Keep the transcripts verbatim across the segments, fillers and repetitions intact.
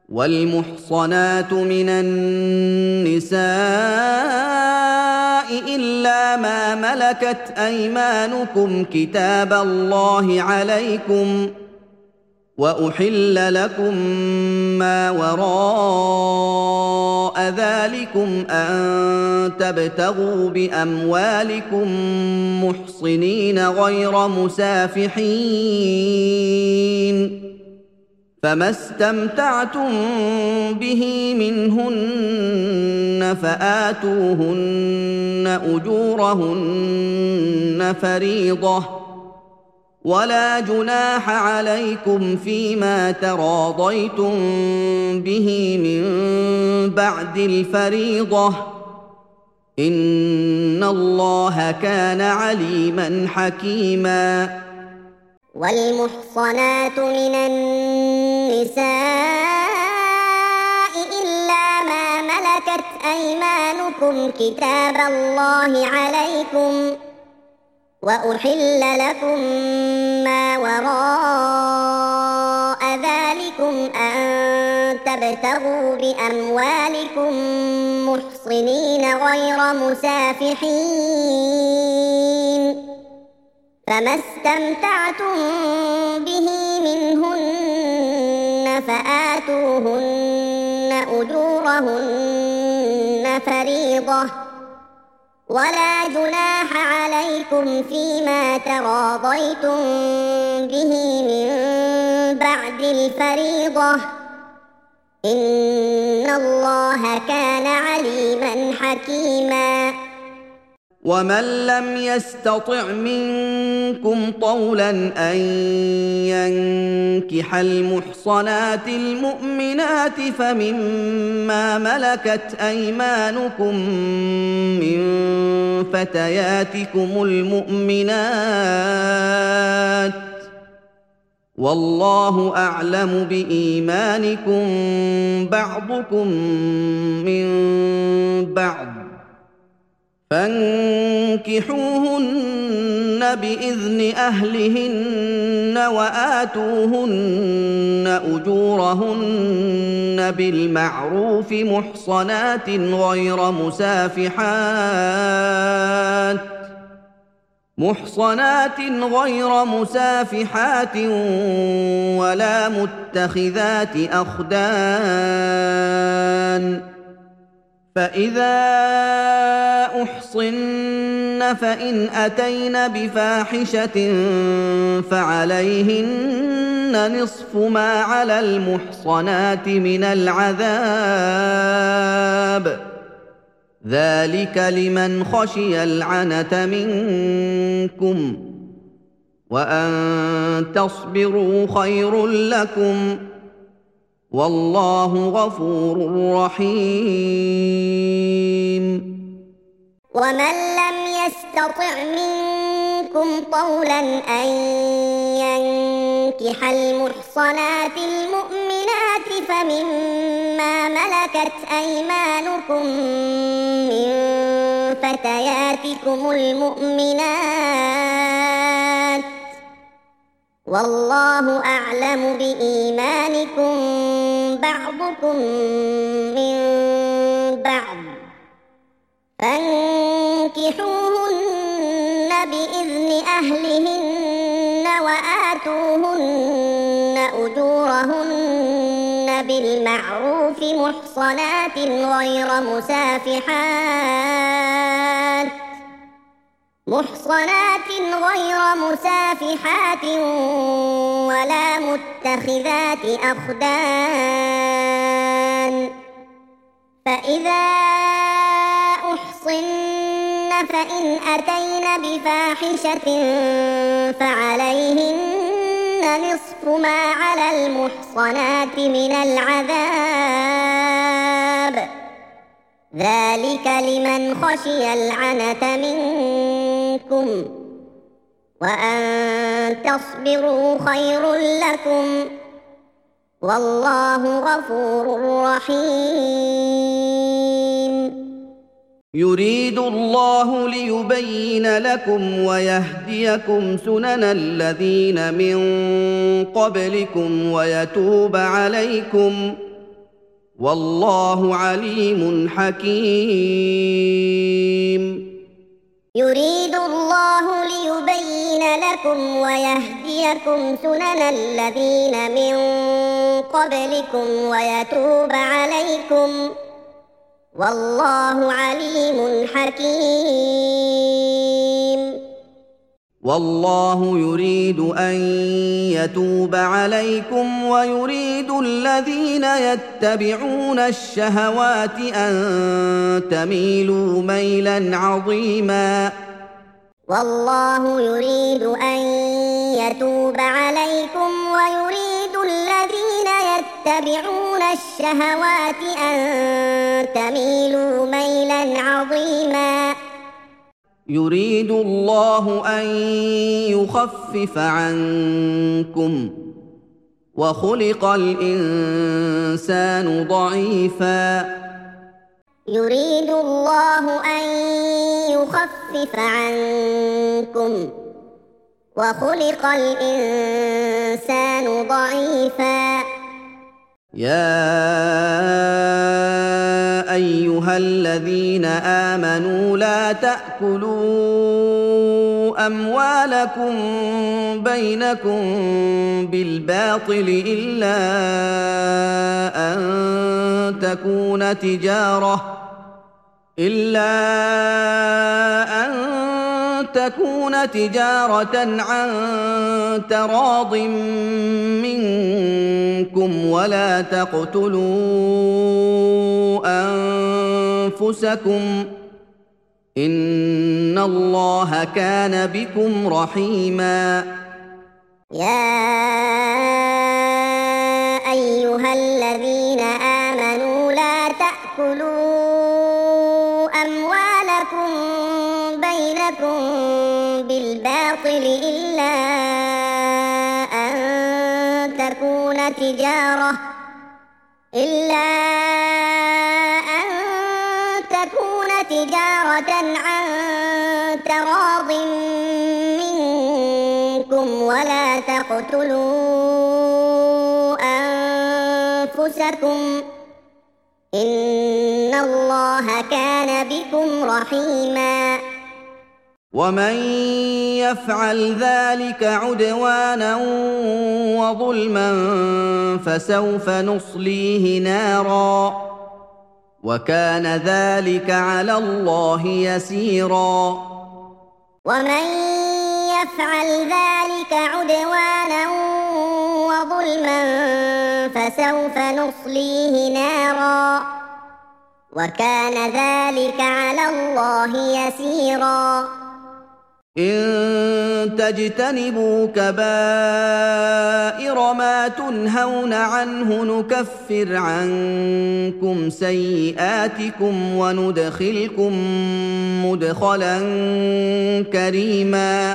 والمحصنات من النساء إلا ما ملكت أيمانكم كتاب الله عليكم وأحل لكم ما وراء ذلكم أن تبتغوا بأموالكم محصنين غير مسافحين فما استمتعتم به منهن فآتوهن أجورهن فريضة ولا جناح عليكم فيما تراضيتم به من بعد الفريضة إن الله كان عليما حكيما. والمحصنات من النساء إلا ما ملكت أيمانكم كتاب الله عليكم وأحل لكم ما وراء ذلكم أن تبتغوا بأموالكم محصنين غير مسافحين فما استمتعتم به منهن فآتوهن أجورهن فريضة ولا جناح عليكم فيما تراضيتم به من بعد الفريضة إن الله كان عليما حكيما. ومن لم يستطع منكم طولا أن ينكح المحصنات المؤمنات فمما ملكت أيمانكم من فتياتكم المؤمنات والله أعلم بإيمانكم بعضكم من بعض فانكحوهن بإذن أهلهن وآتوهن أجورهن بالمعروف محصنات غير مسافحات محصنات غير مسافحات ولا متخذات أخدان فإذا أحصن فإن أتين بفاحشة فعليهن نصف ما على المحصنات من العذاب ذلك لمن خشي العنة منكم وأن تصبروا خير لكم والله غفور رحيم. ومن لم يستطع منكم طولا أن ينكح المحصنات المؤمنات فمما ملكت أيمانكم من فتياتكم المؤمنات والله أعلم بإيمانكم بعضكم من بعض فانكحوهن بإذن أهلهن وآتوهن أجورهن بالمعروف محصنات غير مسافحات محصنات غير مسافحات ولا متخذات أخدان فإذا أحصن فإن أتين بفاحشة فعليهن نصف ما على المحصنات من العذاب ذلك لمن خشي العنة منكم وأن تصبروا خير لكم والله غفور رحيم. يريد الله ليبين لكم ويهديكم سنن الذين من قبلكم ويتوب عليكم والله عليم حكيم. يريد الله ليبين لكم ويهديكم سنن الذين من قبلكم ويتوب عليكم، والله عليم حكيم. والله يريد أن يتوب عليكم ويريد الذين يتبعون الشهوات أن تميلوا ميلا عظيما. والله يريد أن يتوب عليكم ويريد الذين يتبعون الشهوات أن تميلوا ميلا عظيما. يريد الله أن يخفف عنكم وخلق الإنسان ضعيفا. يريد الله أن يخفف عنكم وخلق الإنسان ضعيفا. يا أيها الذين آمنوا لا تأكلوا أموالكم بينكم بالباطل إلا أن تكون تجارة إلا أن تكون تجارة عن تراض منكم ولا تقتلوا أنفسكم إن الله كان بكم رحيما. يا أيها الذين آمنوا لا تأكلوا أموالكم بينكم بالباطل إلا أن تكون تجارة إلا أن تكون تجارة عن تراض منكم ولا تقتلوا أنفسكم إن الله كان بكم رحيما. ومن يفعل ذلك عدوانا وظلما فسوف نصليه نارا وكان ذلك على الله يسيرا. ومن يفعل ذلك عدوانا وظلما فسوف نصليه نارا وكان ذلك على الله يسيرا. إن تجتنبوا كبائر ما تنهون عنه نكفر عنكم سيئاتكم وندخلكم مدخلا كريما.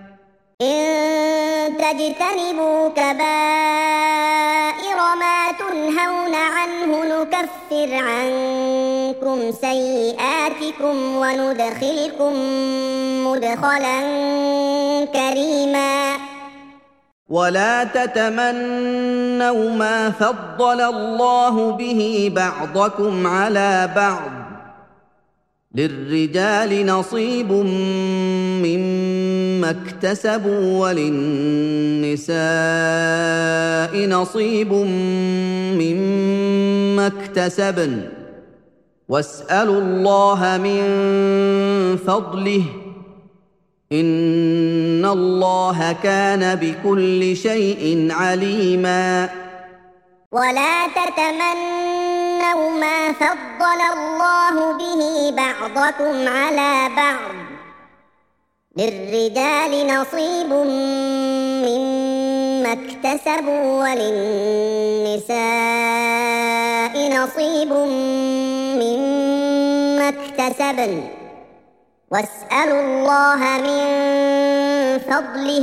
إن تجتنبوا كبائر ما تنهون عنه نكفر عنكم سيئاتكم وندخلكم مدخلا كريما. ولا تتمنوا ما فضل الله به بعضكم على بعض للرجال نصيب مما اكتسبوا وللنساء نصيب مما اكتسبن واسألوا الله من فضله إن الله كان بكل شيء عليما. ولا تتمنوا ما فضل الله به بعضكم على بعض للرجال نصيب مما اكتسبوا وللنساء نصيب مما اكتسبن واسألوا الله من فضله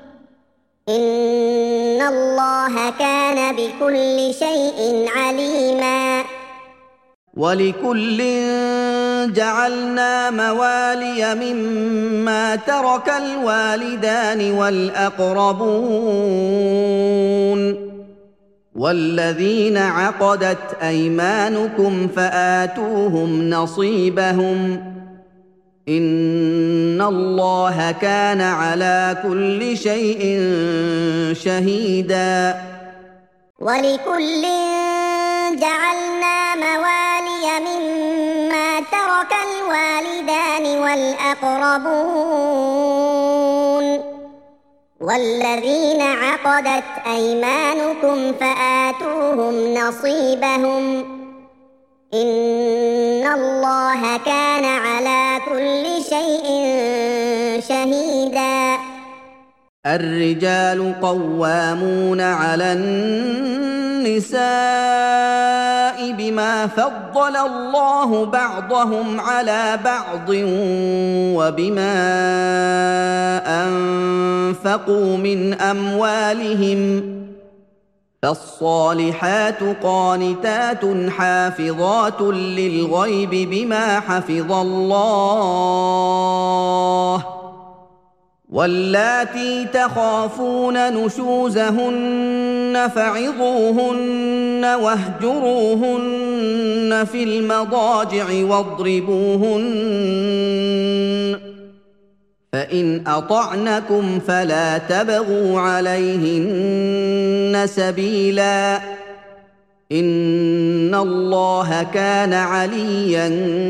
إن الله كان بكل شيء عليما. ولكل جعلنا موالي مما ترك الوالدان والأقربون والذين عقدت أيمانكم فآتوهم نصيبهم إن الله كان على كل شيء شهيدا. ولكل جعلنا موالي مما ترك الوالدان والأقربون والذين عقدت أيمانكم فآتوهم نصيبهم إن الله كان على كل شيء شهيدا. الرجال قوامون على النساء بما فضل الله بعضهم على بعض وبما أنفقوا من أموالهم فالصالحات قانتات حافظات للغيب بما حفظ الله واللاتي تخافون نشوزهن فعظوهن واهجروهن في المضاجع واضربوهن فإن أطعنكم فلا تبغوا عليهن سبيلا إن الله كان عليا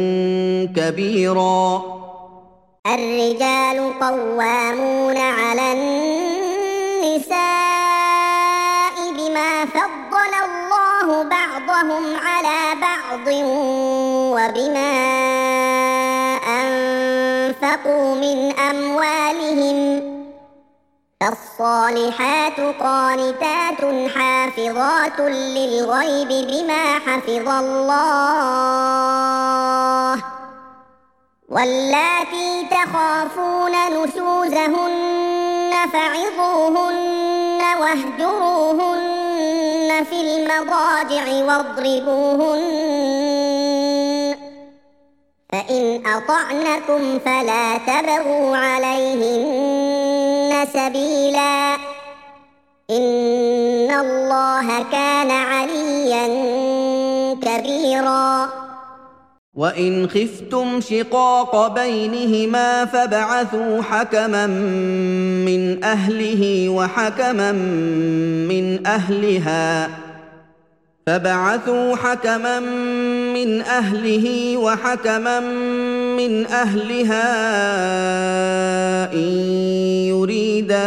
كبيرا. الرجال قوامون على النساء بما فضل الله بعضهم على بعض وبما أنفقوا من أموالهم فالصالحات قانتات حافظات للغيب بما حفظ الله واللاتي تخافون نشوزهن فعظوهن واهجروهن في المضاجع واضربوهن فإن أطعنكم فلا تبغوا عليهن سبيلا إن الله كان عليا كبيرا. وإن خفتم شقاق بينهما فابعثوا حكما من أهله وحكما من أهلها فابعثوا حكما من أهله وحكما من أهلها إن يريدا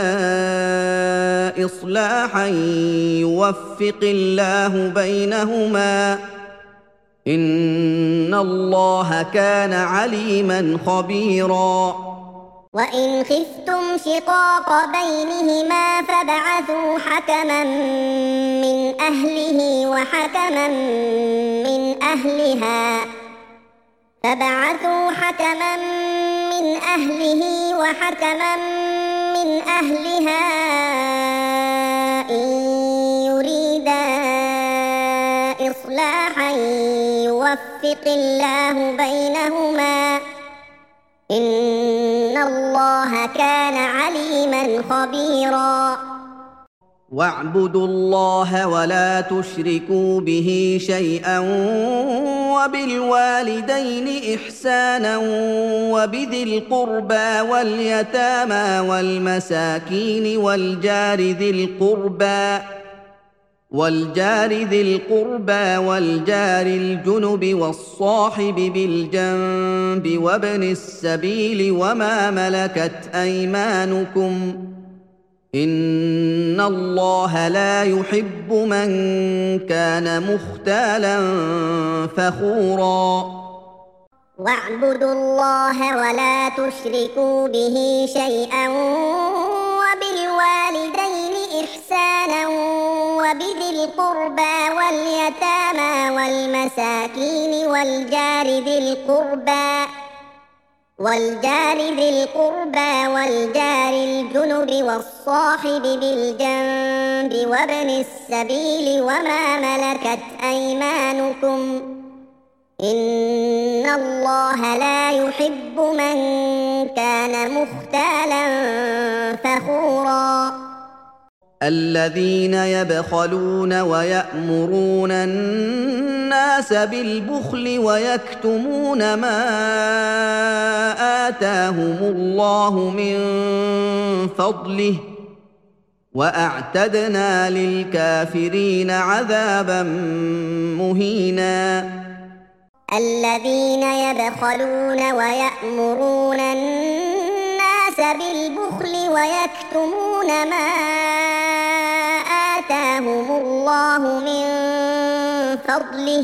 إصلاحا يوفق الله بينهما إن الله كان عليما خبيرا. وإن خفتم شقاق بينهما فابعثوا حكما من أهله وحكما من أهلها فابعثوا حكما من أهله وحكما من أهلها إن يريدا إصلاحا يوفق الله بينهما إن الله كان عليما خبيرا. واعبدوا الله ولا تشركوا به شيئا وبالوالدين إحسانا وبذي القربى واليتامى والمساكين والجار ذي القربى والجار ذي القربى والجار الجنب والصاحب بالجنب وابن السبيل وما ملكت أيمانكم إن الله لا يحب من كان مختالا فخورا. واعبدوا الله ولا تشركوا به شيئا وبالوالدين إحسانا وبذي القربى واليتامى والمساكين والجار ذي القربى والجار ذي القربى والجار الجنب والصاحب بالجنب وابن السبيل وما ملكت أيمانكم إن الله لا يحب من كان مختالا فخورا. الذين يبخلون ويأمرون الناس بالبخل ويكتمون ما آتاهم الله من فضله وأعتدنا للكافرين عذابا مهينا. الذين يبخلون ويأمرون الناس بالبخل ويكتمون ما آتاهم الله من فضله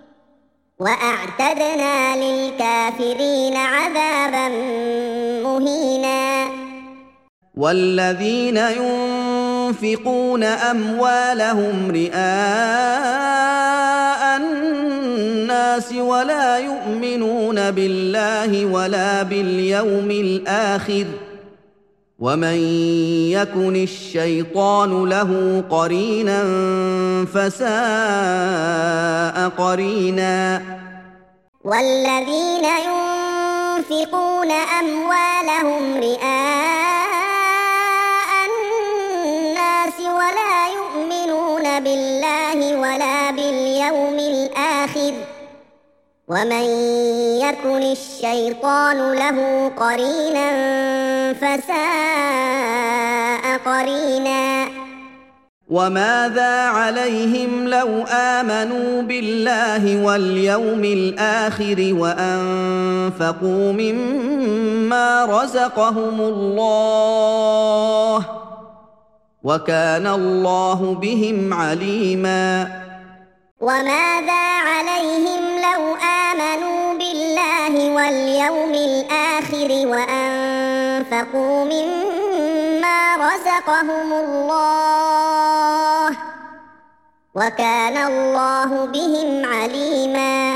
وأعتدنا للكافرين عذابا مهينا. والذين ينفقون أموالهم رئاء الناس ولا يؤمنون بالله ولا باليوم الآخر ومن يكن الشيطان له قرينا فساء قرينا. والذين ينفقون أموالهم رئاء الناس ولا يؤمنون بالله ولا باليوم الآخر ومن يكن الشيطان له قرينا فساء قرينا. وماذا عليهم لو آمنوا بالله واليوم الآخر وأنفقوا مما رزقهم الله وكان الله بهم عليما. وماذا عليهم لو آمنوا بالله واليوم الآخر وأنفقوا مما رزقهم الله وكان الله بهم عليما.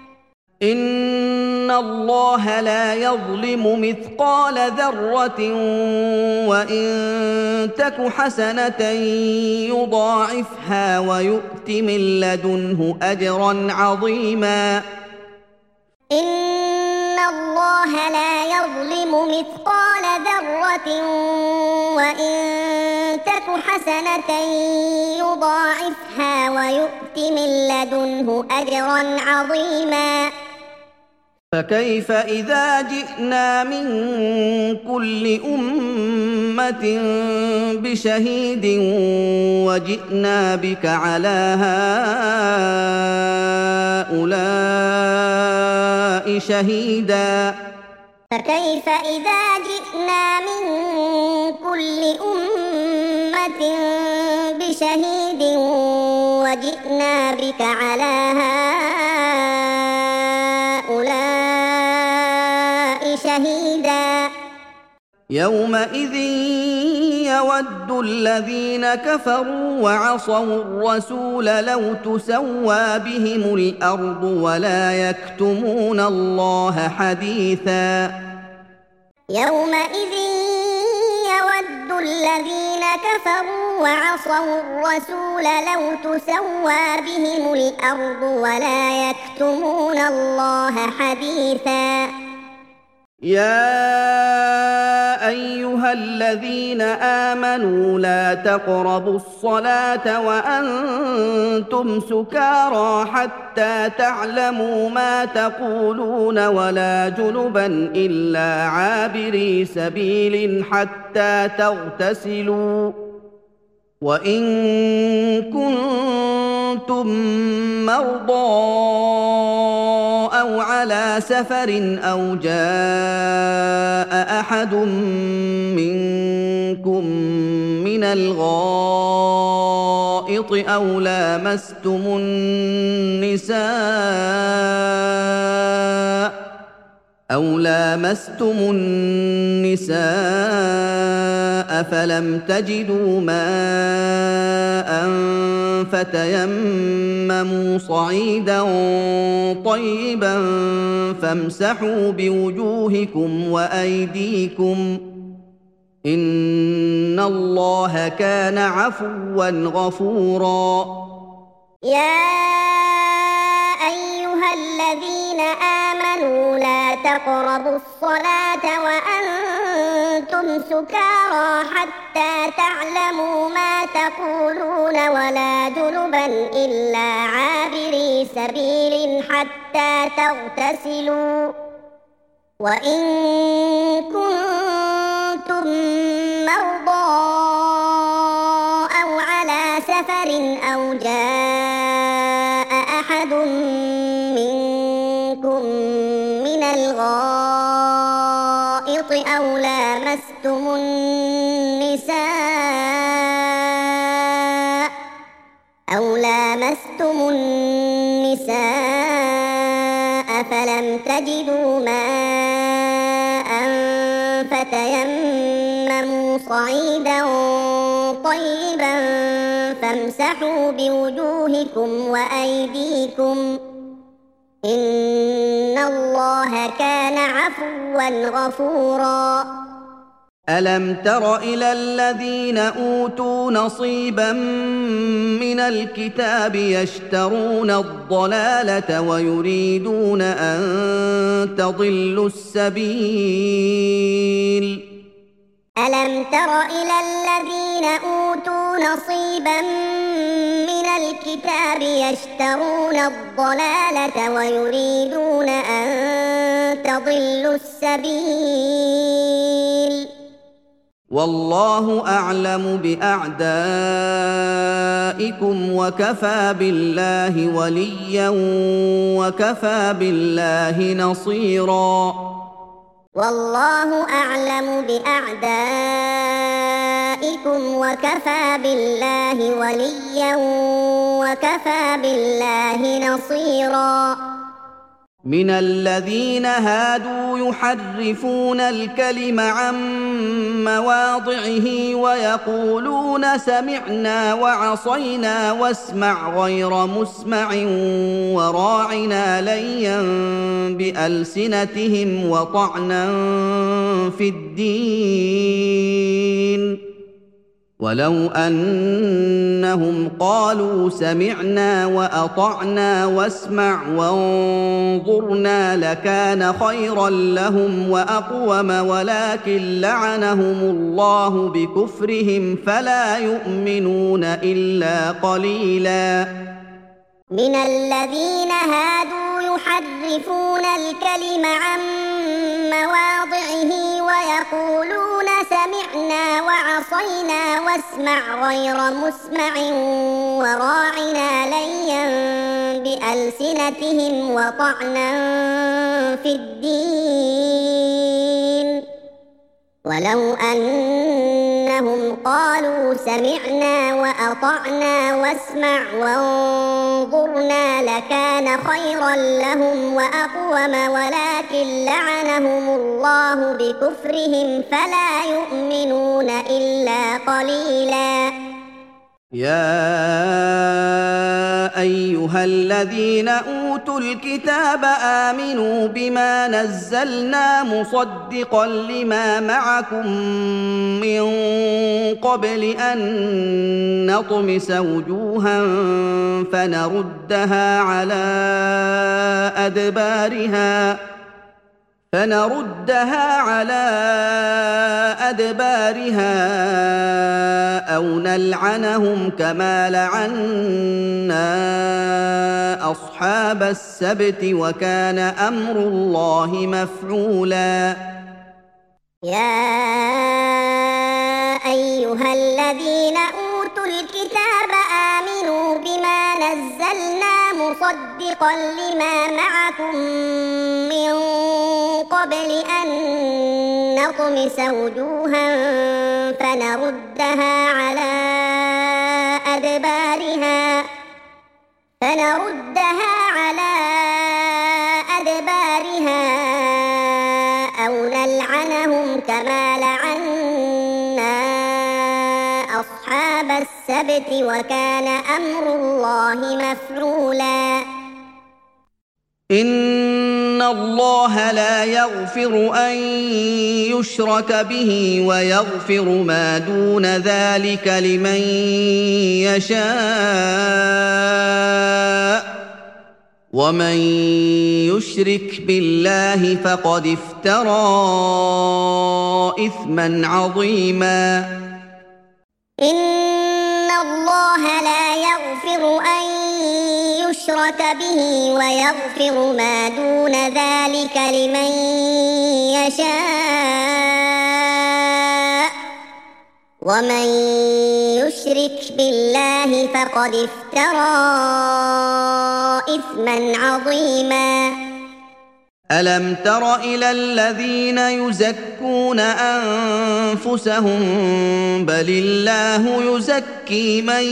إن الله لا يظلم مثقال ذرة وإن تك حسنة يضاعفها ويؤت من لدنه أجرا عظيما. إن الله لا يظلم مثقال ذرة وإن تك حسنة يضاعفها ويؤت من لدنه أجرا عظيما. فكيف إذا جئنا من كل أمة بشهيد وجئنا بك على هؤلاء شهيدا. فكيف إذا جئنا من كل أمة بشهيد وجئنا بك على هؤلاء شهيدا. يومئذ يود الذين كفروا وعصوا الرسول لو تسوى بهم الأرض ولا يكتمون الله حديثا. يومئذ يود الذين كفروا وعصوا الرسول لو تسوى بهم الأرض ولا يكتمون الله حديثا. يا أيها الذين آمنوا لا تقربوا الصلاة وأنتم سكارى حتى تعلموا ما تقولون ولا جنبا إلا عابري سبيل حتى تغتسلوا وإن كنتم مرضى أو على سفر أو جاء أحد منكم من الغائط أو لامستم النساء أو لامستم النساء فلم تجدوا ماء فتيمموا صعيدا طيبا فامسحوا بوجوهكم وأيديكم إن الله كان عفوا غفورا. يا أيها الذين آمنوا لا تقربوا الصلاة وأنتم سكارى حتى حتى تعلموا ما تقولون ولا جنبا إلا عابري سبيل حتى تغتسلوا وإن كنتم مرضى أو على سفر أو جاء أحد منكم من الغائط أو لامستم النساء أو لامستم النساء فلم تجدوا ماء فتيمموا صعيدا طيبا فامسحوا بوجوهكم وأيديكم إن الله كان عفوا غفورا ألم تر إلى الذين أوتوا نصيبا من الكتاب يشترون الضلالة ويريدون أن تضلوا السبيل ألم تر إلى الذين أوتوا نصيبا من الكتاب يشترون الضلالة ويريدون أن تضلوا السبيل والله أعلم بأعدائكم وكفى بالله وليا وكفى بالله نصيرا والله أعلم بأعدائكم وكفى بالله وليا وكفى بالله نصيرا من الذين هادوا يحرفون الكلم عن مواضعه ويقولون سمعنا وعصينا واسمع غير مسمع وراعنا ليا بألسنتهم وطعنا في الدين ولو أنهم قالوا سمعنا وأطعنا واسمع وانظرنا لكان خيرا لهم وأقوم ولكن لعنهم الله بكفرهم فلا يؤمنون إلا قليلا من الذين هادوا يحرفون الكلم عن مواضعه ويقولون سمعنا وعصينا واسمع غير مسمع وراعنا ليا بألسنتهم وطعنا في الدين ولو أنهم قالوا سمعنا وأطعنا واسمع وانظرنا لكان خيرا لهم وأقوم ولكن لعنهم الله بكفرهم فلا يؤمنون إلا قليلا يا أيها الذين أوتوا الكتاب آمنوا بما نزلنا مصدقا لما معكم من قبل أن نطمس وجوها فنردها على أدبارها فنردها على أدبارها أو نلعنهم كما لعنا أصحاب السبت وكان أمر الله مفعولا يا أيها الذين أوتوا الكتاب آمنوا بما نزلنا مصدقا لما معكم من قبل أن نطمس وجوها فنردها على أدبارها فنردها على أدبارها أو نلعنهم كما لعنا أصحاب السبت وكان أمر الله مفعولا إن الله لا يغفر أن يشرك به ويغفر ما دون ذلك لمن يشاء ومن يشرك بالله فقد افترى إثما عظيما إن الله لا يغفر أن يشرك به ويغفر ما دون ذلك لمن يشاء ومن يشرك بالله فقد افترى إثما عظيما. ألم تر إلى الذين يزكون أنفسهم بل الله يزكي من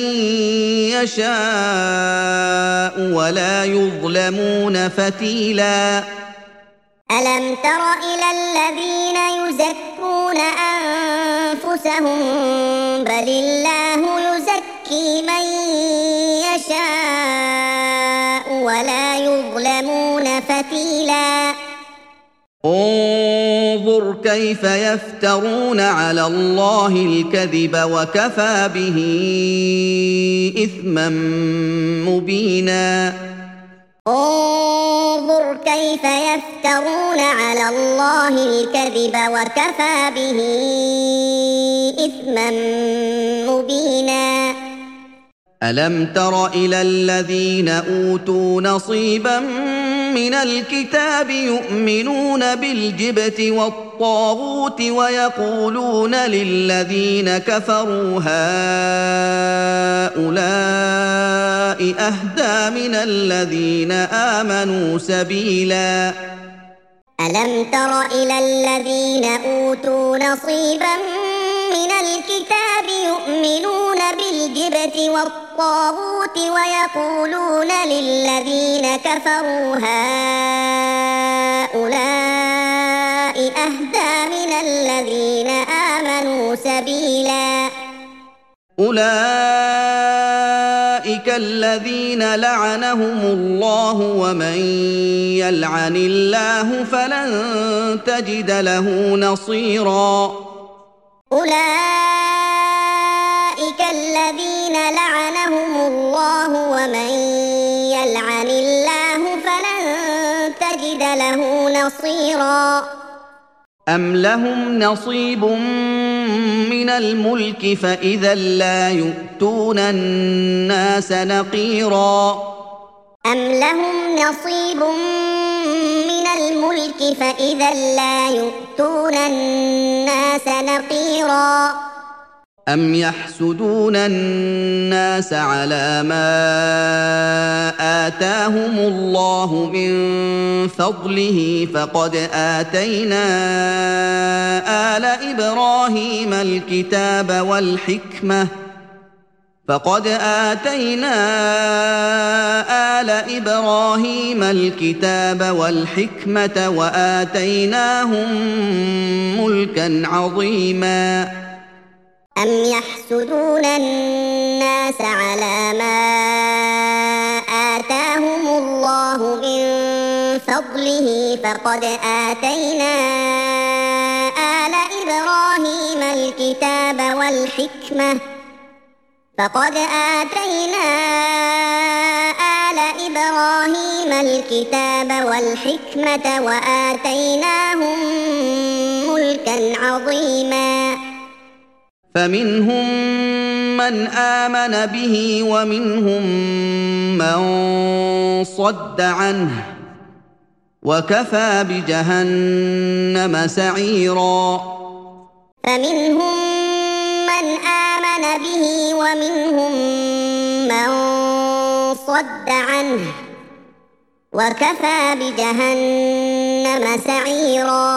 يشاء ولا يظلمون فتيلا. ألم تر إلى الذين يزكون أنفسهم بل الله يزكي من يشاء ولا يظلمون فتيلا. انظر كيف يفترون على الله الكذب وكفى به إثما مبينا. انظر كيف يفترون على الله الكذب وكفى به إثما مبينا. ألم تر إلى الذين أوتوا نصيبا من الكتاب يؤمنون بالجبت والطاغوت ويقولون للذين كفروا هؤلاء أهدى من الذين آمنوا سبيلا. ألم تر إلى الذين أوتوا نصيبا من الكتاب يؤمنون بالجبت والطاغوت ويقولون للذين كفروا هؤلاء أهدى من الذين آمنوا سبيلا. أولئك الذين لعنهم الله ومن يلعن الله فلن تجد له نصيرا. أولئك الذين لعنهم الله ومن يلعن الله فلن تجد له نصيرا. أم لهم نصيب من الملك فإذا لا يؤتون الناس نقيرا. أم لهم نصيب من الملك فإذا لا يؤتون الناس نقيرا. أم يحسدون الناس على ما آتاهم الله من فضله فقد آتينا آل إبراهيم الكتاب والحكمة فقد آتينا آل إبراهيم الكتاب والحكمة وآتيناهم ملكا عظيما. أم يحسدون الناس على ما آتاهم الله من فضله فقد آتينا آل إبراهيم الكتاب والحكمة فقد آتينا آل إبراهيم الكتاب والحكمة وآتيناهم ملكا عظيما. فمنهم من آمن به ومنهم من صد عنه وكفى بجهنم سعيرا. فمنهم من آمن به ومنهم من صد عنه وكفى بجهنم سعيرا.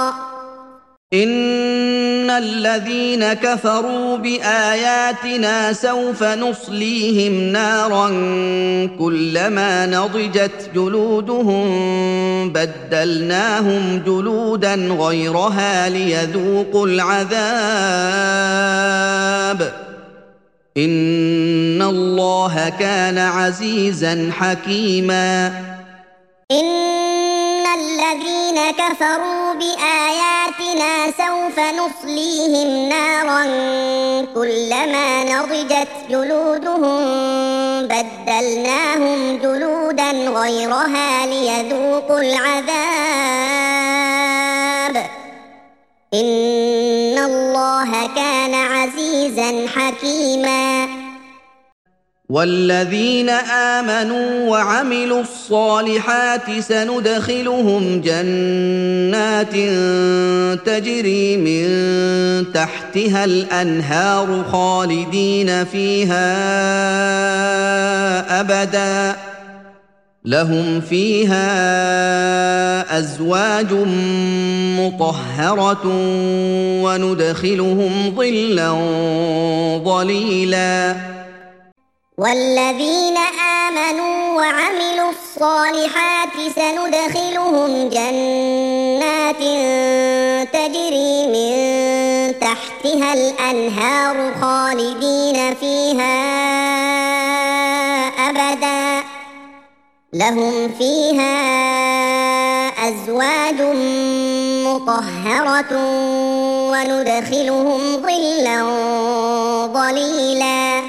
إن الذين كفروا بآياتنا سوف نصليهم نارا كلما نضجت جلودهم بدلناهم جلودا غيرها ليذوقوا العذاب إن الله كان عزيزا حكيما. إن الذين كفروا بآياتنا سوف نصليهم نارا كلما نضجت جلودهم بدلناهم جلودا غيرها ليذوقوا العذاب إن الله كان عزيزا حكيما والذين آمنوا وعملوا الصالحات سندخلهم جنات تجري من تحتها الأنهار خالدين فيها أبدا لهم فيها أزواج مطهرة وندخلهم ظلا ظليلا والذين آمنوا وعملوا الصالحات سندخلهم جنات تجري من تحتها الأنهار خالدين فيها أبدا لهم فيها أزواج مطهرة وندخلهم ظلا ظليلا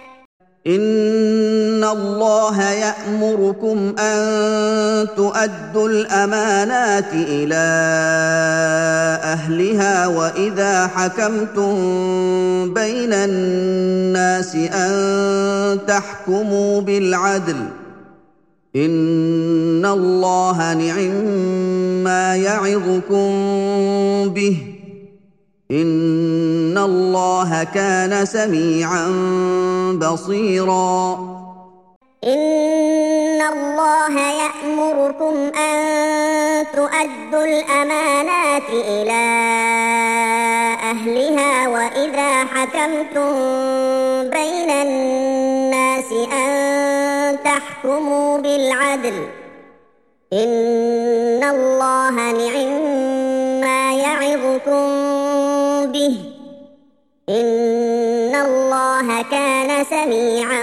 إن الله يأمركم أن تؤدوا الأمانات إلى أهلها وإذا حكمتم بين الناس أن تحكموا بالعدل إن الله نعما يعظكم به إن الله كان سميعا بصيرا إن الله يأمركم أن تؤدوا الأمانات إلى أهلها وإذا حكمتم بين الناس أن تحكموا بالعدل إن الله نعما يعظكم به إن الله كان سميعا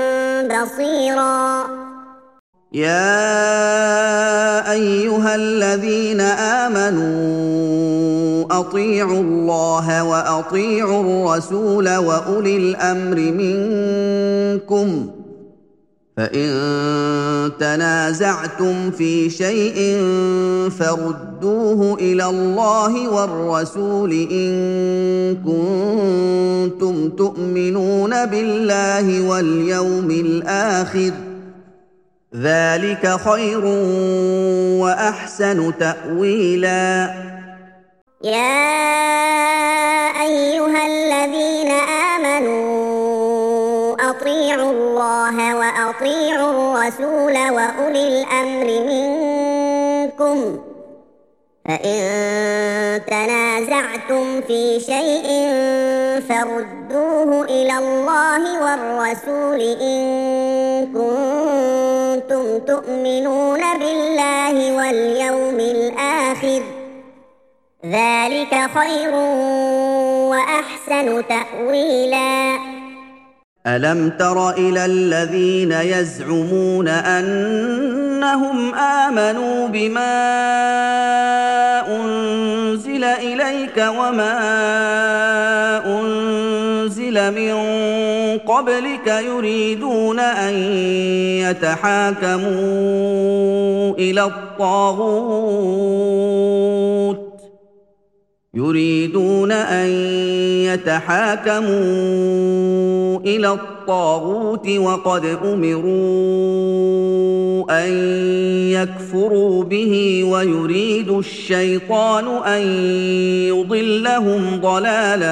بصيرا يا أيها الذين آمنوا أطيعوا الله وأطيعوا الرسول وأولي الأمر منكم فإن تنازعتم في شيء فردوه إلى الله والرسول إن كنتم تؤمنون بالله واليوم الآخر ذلك خير وأحسن تأويلا يا أيها الذين آمنوا أطيعوا الله وأطيعوا الرسول وأولي الأمر منكم فإن تنازعتم في شيء فردوه إلى الله والرسول إن كنتم تؤمنون بالله واليوم الآخر ذلك خير وأحسن تأويلا ألم تر إلى الذين يزعمون أنهم آمنوا بما أنزل إليك وما أنزل من قبلك يريدون أن يتحاكموا إلى الطاغوت يريدون أن يتحاكموا إلى الطاغوت وقد أمروا أن يكفروا به ويريد الشيطان أن يضلهم ضلالا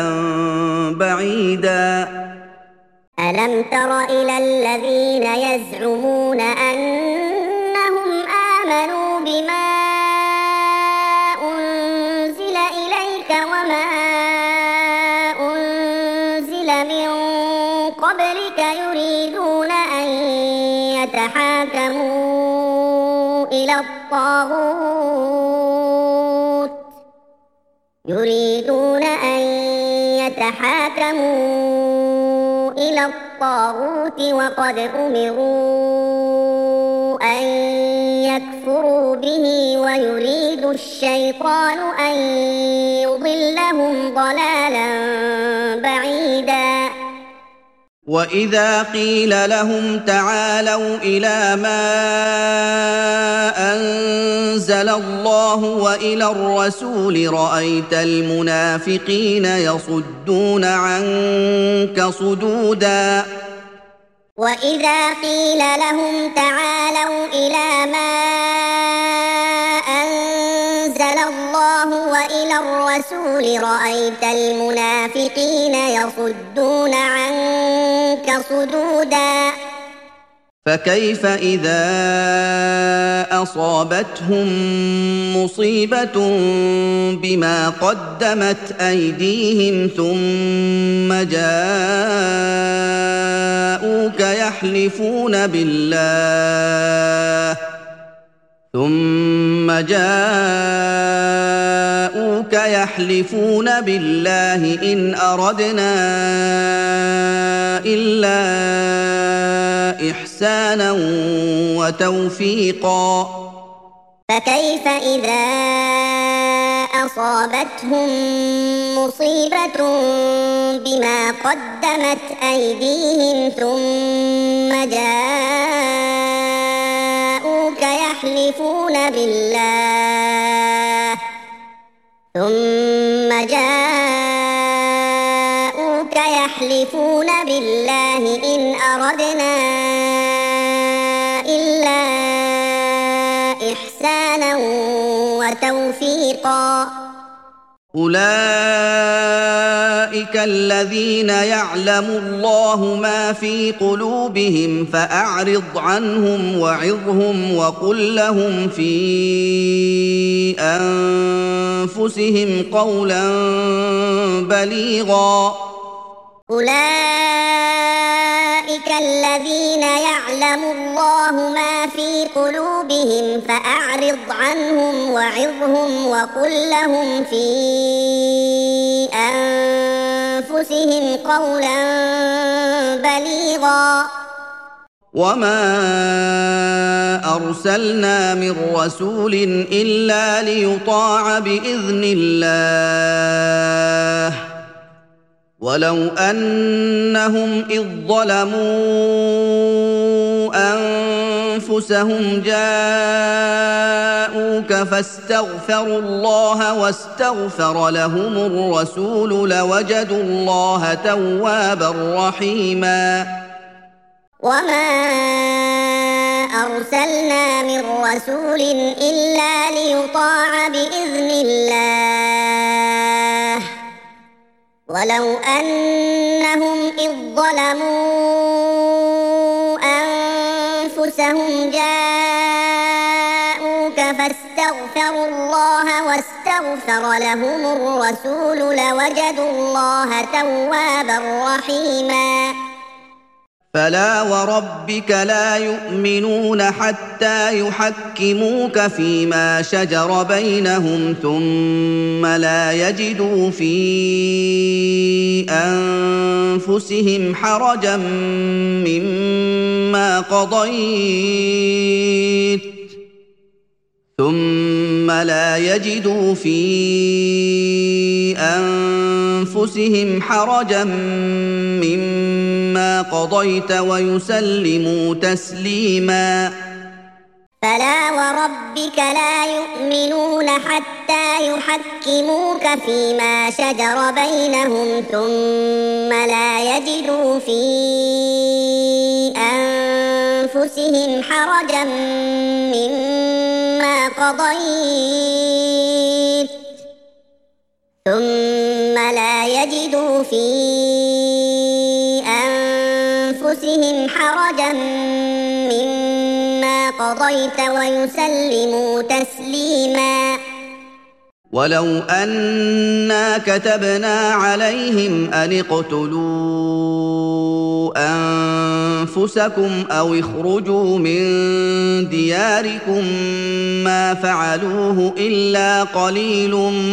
بعيدا ألم تر إلى الذين يزعمون أنهم آمنوا بما أنزل إليك وما أنزل من قبلك يريدون أن يتحاكموا إلى الطاغوت يريدون أن يتحاكموا إلى الطاغوت وقد أمروا أن يكفروا به ويريد الشيطان أن يضلهم ضلالا بعيدا وإذا قيل لهم تعالوا إلى ما أنزل أنزل الله وإلى الرسول رأيت المنافقين يصدون عنك صدودا وإذا قيل لهم تعالوا إلى ما أنزل الله وإلى الرسول رأيت المنافقين يصدون عنك صدودا فكيف إذا أصابتهم مصيبة بما قدمت أيديهم ثم جاءوك يحلفون بالله ثم جاءوك يحلفون بالله إن أردنا إلا إحسانا وتوفيقا فكيف إذا أصابتهم مصيبة بما قدمت أيديهم ثم جاءوك يحلفون بالله ثم جاءوك يحلفون بالله إن أردنا إلا إحسانا وتوفيقا أولئك الذين يعلم الله ما في قلوبهم فأعرض عنهم وعظهم وقل لهم في أنفسهم قولا بليغا أولئك الذين يعلم الله ما في قلوبهم فأعرض عنهم وعظهم وقل لهم في أنفسهم قولا بليغا وما أرسلنا من رسول إلا ليطاع بإذن الله ولو أنهم إذ ظلموا أنفسهم جاءوك فاستغفروا الله واستغفر لهم الرسول لوجدوا الله توابا رحيما وما أرسلنا من رسول إلا ليطاع بإذن الله ولو أنهم إذ ظلموا أنفسهم جاءوك فاستغفروا الله واستغفر لهم الرسول لوجدوا الله توابا رحيما فلا وربك لا يؤمنون حتى يحكموك فيما شجر بينهم ثم لا يجدوا في أنفسهم حرجا مما قضيت ثم لا يجدوا في أنفسهم حرجا مما قضيت ويسلموا تسليما فلا وربك لا يؤمنون حتى يحكموك فيما شجر بينهم ثم لا يجدوا في أنفسهم حرجا مما قضيت ثم لا يجدوا في أنفسهم حرجا مما قضيت ويسلموا تسليما ولو أنا كتبنا عليهم أن اقتلوا أنفسكم أو اخرجوا من دياركم ما فعلوه إلا قليل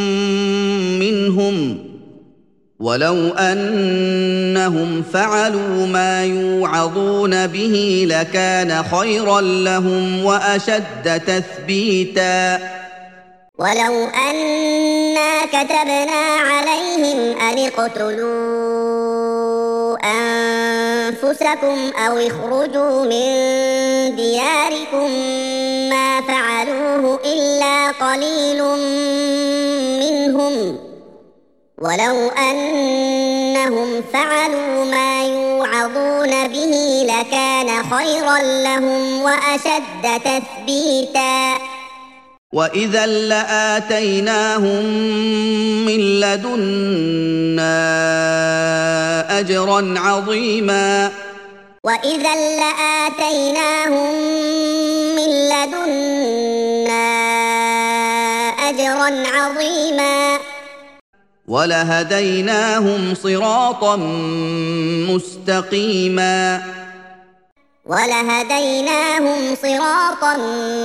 منهم ولو أنهم فعلوا ما يوعظون به لكان خيرا لهم وأشد تثبيتا ولو أنا كتبنا عليهم أن اقتلوا أنفسكم أو اخرجوا من دياركم ما فعلوه إلا قليل منهم ولو أنهم فعلوا ما يوعظون به لكان خيرا لهم وأشد تثبيتا وإذا لآتيناهم من لدنا أجرا عظيما وإذا لآتيناهم من لدنا أجرا عظيما ولهديناهم صراطا مستقيما ولهديناهم صراطا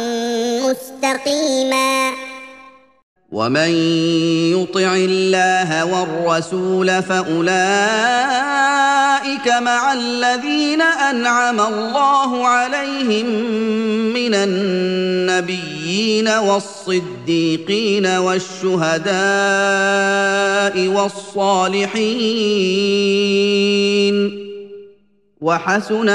مستقيما ومن يطع الله والرسول فأولئك مع الذين أنعم الله عليهم من النبيين والصديقين والشهداء والصالحين وحسن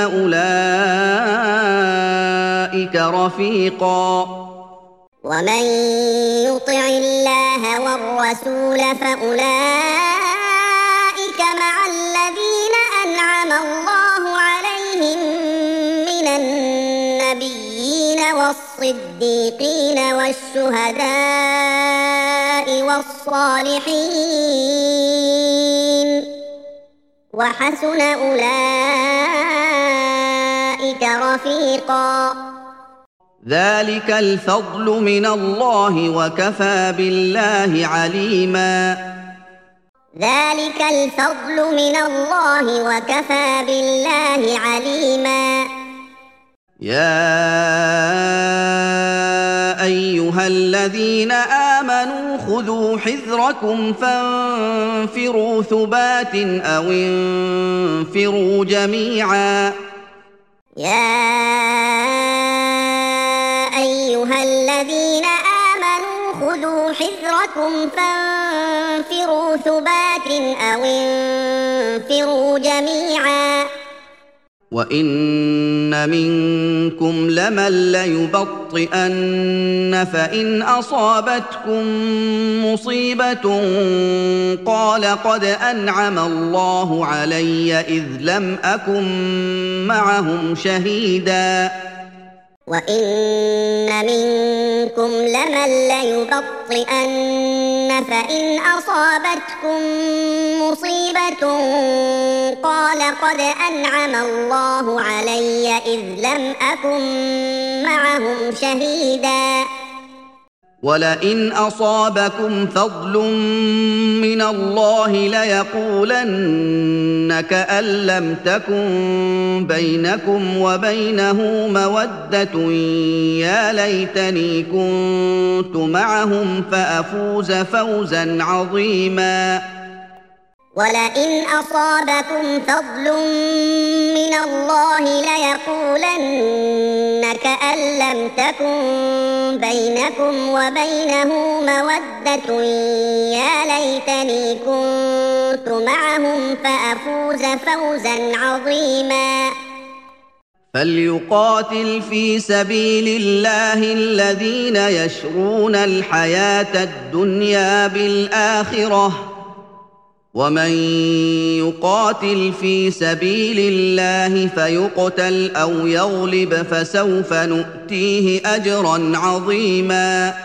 أولئك رفيقا ومن يطع الله والرسول فأولئك مع الذين أنعم الله عليهم من النبيين والصديقين والشهداء والصالحين وحسن أولئك رفيقا ذلك الفضل من الله وكفى بالله عليما ذلك الفضل من الله وكفى بالله عليما يا أيها الذين آمنوا خذوا حذركم فانفروا ثبات أو انفروا جميعا يا أيها الذين آمنوا خذوا حذركم فانفروا ثبات أو انفروا جميعا وإن منكم لمن ليبطئن فإن أصابتكم مصيبة قال قد أنعم الله علي إذ لم أكن معهم شهيدا وإن منكم لمن ليبطئن فإن أصابتكم مصيبة قال قد أنعم الله علي إذ لم أكن معهم شهيدا ولئن أصابكم فضل من الله ليقولن كأن لم تكن بينكم وبينه مودة يا ليتني كنت معهم فأفوز فوزا عظيما ولئن أصابكم فضل من الله ليقولن كأن لم تكن بينكم وبينه مودة يا ليتني كنت معهم فأفوز فوزا عظيما فليقاتل في سبيل الله الذين يشرون الحياة الدنيا بالآخرة ومن يقاتل في سبيل الله فيقتل أو يغلب فسوف نؤتيه أجرا عظيما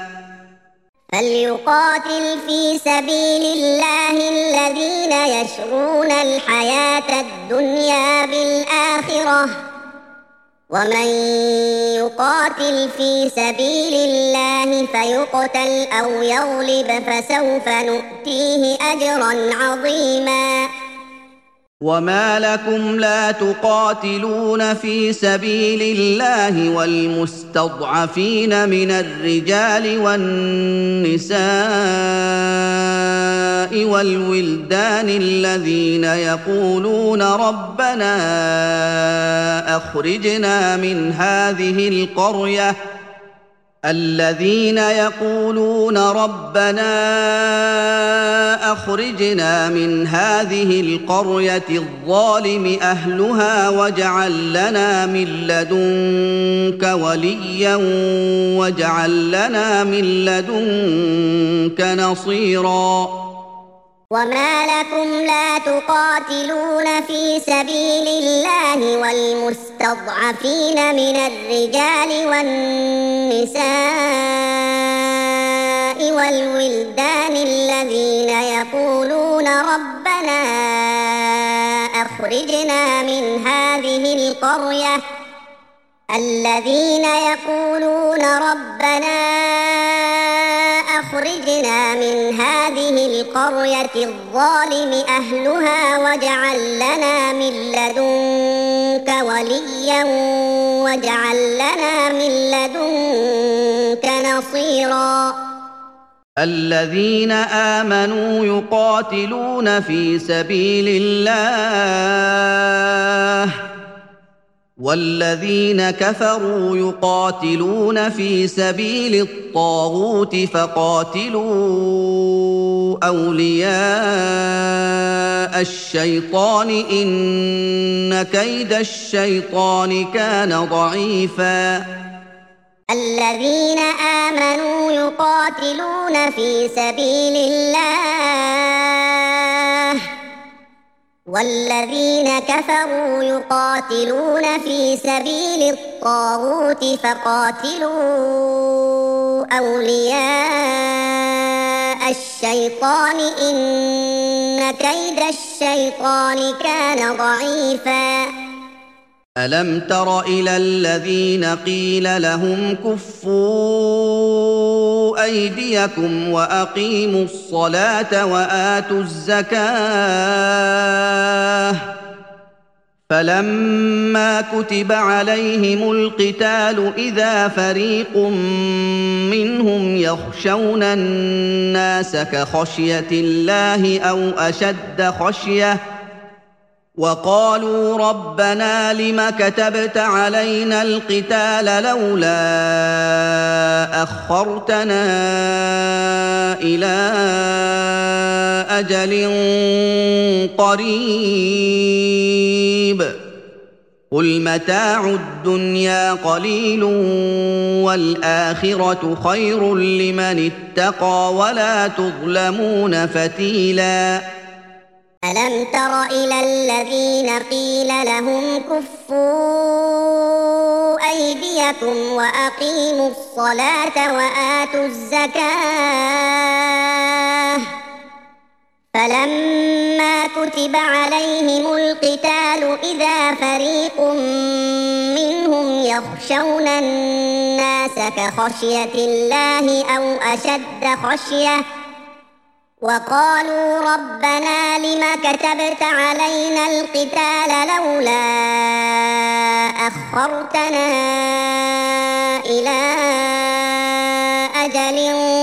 فليقاتل في سبيل الله الذين يشرون الحياة الدنيا بالآخرة ومن يقاتل في سبيل الله فيقتل أو يغلب فسوف نؤتيه أجرا عظيما وما لكم لا تقاتلون في سبيل الله والمستضعفين من الرجال والنساء والولدان الذين يقولون ربنا أخرجنا من هذه القرية الذين يقولون ربنا أخرجنا من هذه القرية الظالم أهلها واجعل لنا من لدنك وليا واجعل لنا من لدنك نصيرا وما لكم لا تقاتلون في سبيل الله والمستضعفين من الرجال والنساء والولدان الذين يقولون ربنا أخرجنا من هذه القرية الذين يقولون ربنا أخرجنا من هذه القرية الظالم أهلها واجعل لنا من لدنك وليا واجعل لنا من لدنك نصيرا الذين آمنوا يقاتلون في سبيل الله والذين كفروا يقاتلون في سبيل الطاغوت فقاتلوا أولياء الشيطان إن كيد الشيطان كان ضعيفا الذين آمنوا يقاتلون في سبيل الله والذين كفروا يقاتلون في سبيل الطاغوت فقاتلوا أولياء الشيطان إن كيد الشيطان كان ضعيفا ألم تر إلى الذين قيل لهم كفوا أيديكم وأقيموا الصلاة وآتوا الزكاة فلما كتب عليهم القتال إذا فريق منهم يخشون الناس كخشية الله أو أشد خشية وقالوا ربنا لم كتبت علينا القتال لولا أخرتنا إلى أجل قريب قل متاع الدنيا قليل والآخرة خير لمن اتقى ولا تظلمون فتيلاً ألم تر إلى الذين قيل لهم كفوا أيديكم وأقيموا الصلاة وآتوا الزكاة فلما كتب عليهم القتال إذا فريق منهم يخشون الناس كخشية الله أو أشد خشية وقالوا ربنا لم كتبت علينا القتال لولا أخرتنا إلى أجل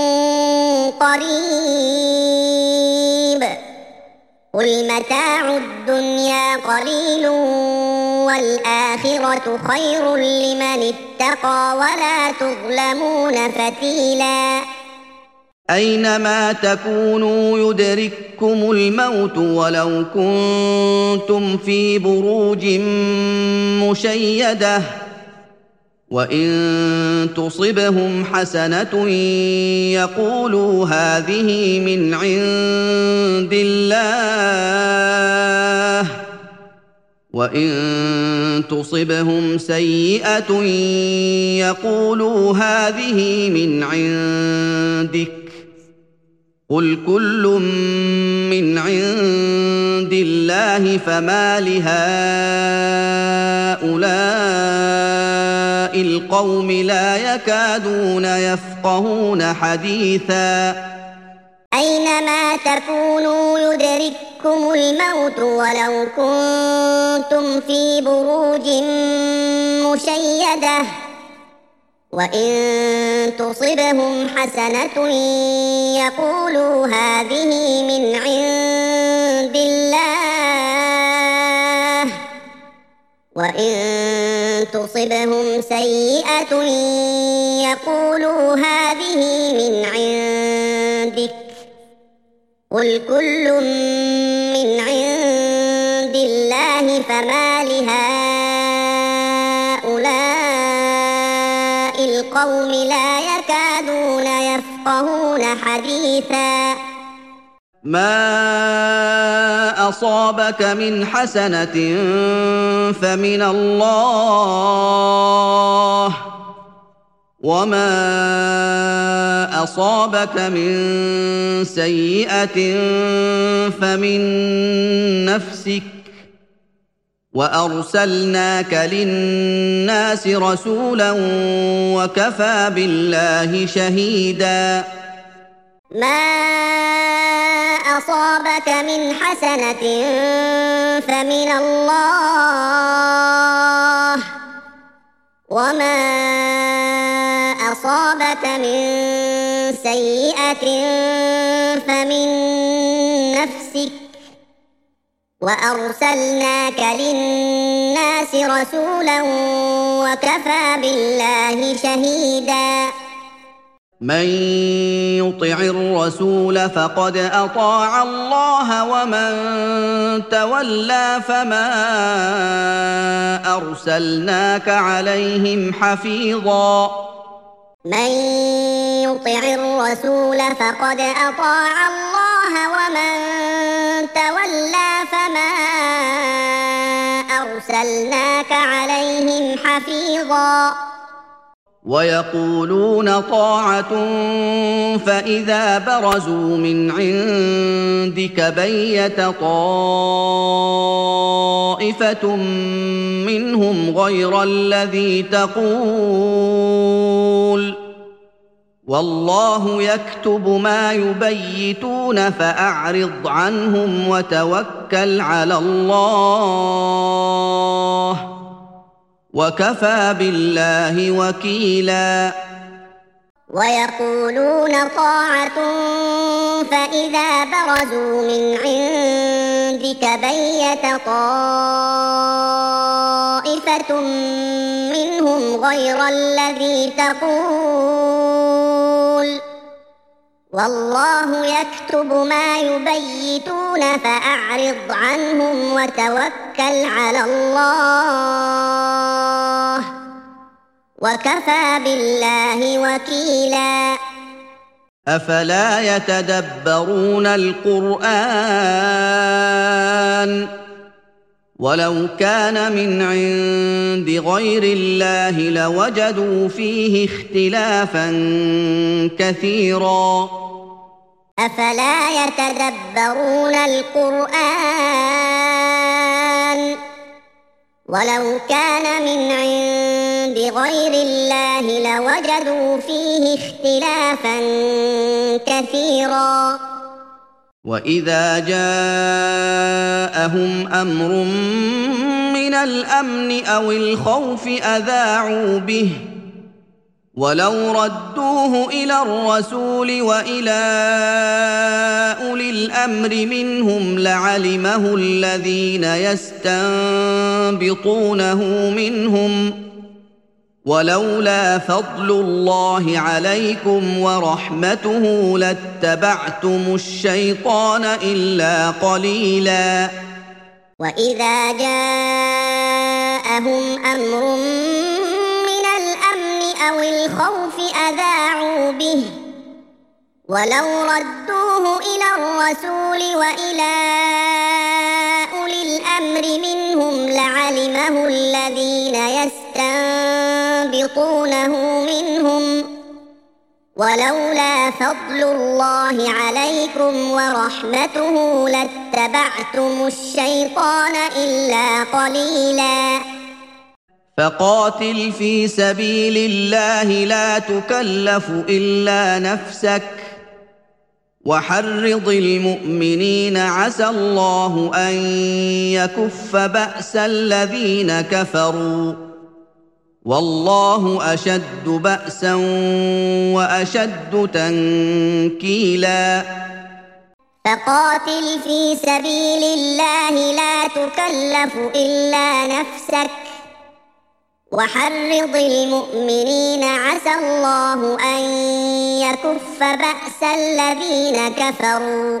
قريب قل متاع الدنيا قليل والآخرة خير لمن اتقى ولا تظلمون فتيلاً أينما تكونوا يدرككم الموت ولو كنتم في بروج مشيدة وإن تصبهم حسنة يقولوا هذه من عند الله وإن تصبهم سيئة يقولوا هذه من عندك قل كل من عند الله فما لهؤلاء القوم لا يكادون يفقهون حديثا أينما تكونوا يدرككم الموت ولو كنتم في بروج مشيدة وإن تصبهم حسنة يقولوا هذه من عند الله وإن تصبهم سيئة يقولوا هذه من عندك قل كل من عند الله فما لهؤلاء القوم لا يكادون يفقهون حديثا ما أصابك من حسنة فمن الله وما أصابك من سيئة فمن نفسك وأرسلناك للناس رسولا وكفى بالله شهيدا ما أصابك من حسنة فمن الله وما أصابك من سيئة فمن نفسك وأرسلناك للناس رسولا وكفى بالله شهيدا من يطع الرسول فقد أطاع الله ومن تولى فما أرسلناك عليهم حفيظا من يطع الرسول فقد أطاع الله ومن تولى فما أرسلناك عليهم حفيظا ويقولون طاعة فإذا برزوا من عندك بيت طائفة منهم غير الذي تقول والله يكتب ما يبيتون فأعرض عنهم وتوكل على الله وكفى بالله وكيلا ويقولون طاعة فإذا برزوا من عندك بيت طائفة منهم غير الذي تقول والله يكتب ما يبيتون فأعرض عنهم وتوكل على الله وكفى بالله وكيلا أفلا يتدبرون القرآن ولو كان من عند غير الله لوجدوا فيه اختلافا كثيرا أفلا يتدبرون القرآن ولو كان من عند غير الله لوجدوا فيه اختلافا كثيرا وإذا جاءهم أمر من الأمن أو الخوف أذاعوا به ولو ردوه إلى الرسول وإلى أولي الأمر منهم لعلمه الذين يستنبطونه منهم ولولا فضل الله عليكم ورحمته لاتبعتم الشيطان إلا قليلا وإذا جاءهم أمر من الأمن أو الخوف أذاعوا به ولو ردوه إلى الرسول وإلى أولي الأمر منهم لعلمه الذين يستنبطونه منهم ولولا فضل الله عليكم ورحمته لاتبعتم الشيطان إلا قليلا فقاتل في سبيل الله لا تكلف إلا نفسك وحرض المؤمنين عسى الله أن يكف بأس الذين كفروا والله أشد بأسا وأشد تنكيلا فقاتل في سبيل الله لا تكلف إلا نفسك وحرض المؤمنين عسى الله أن يكف بأس الذين كفروا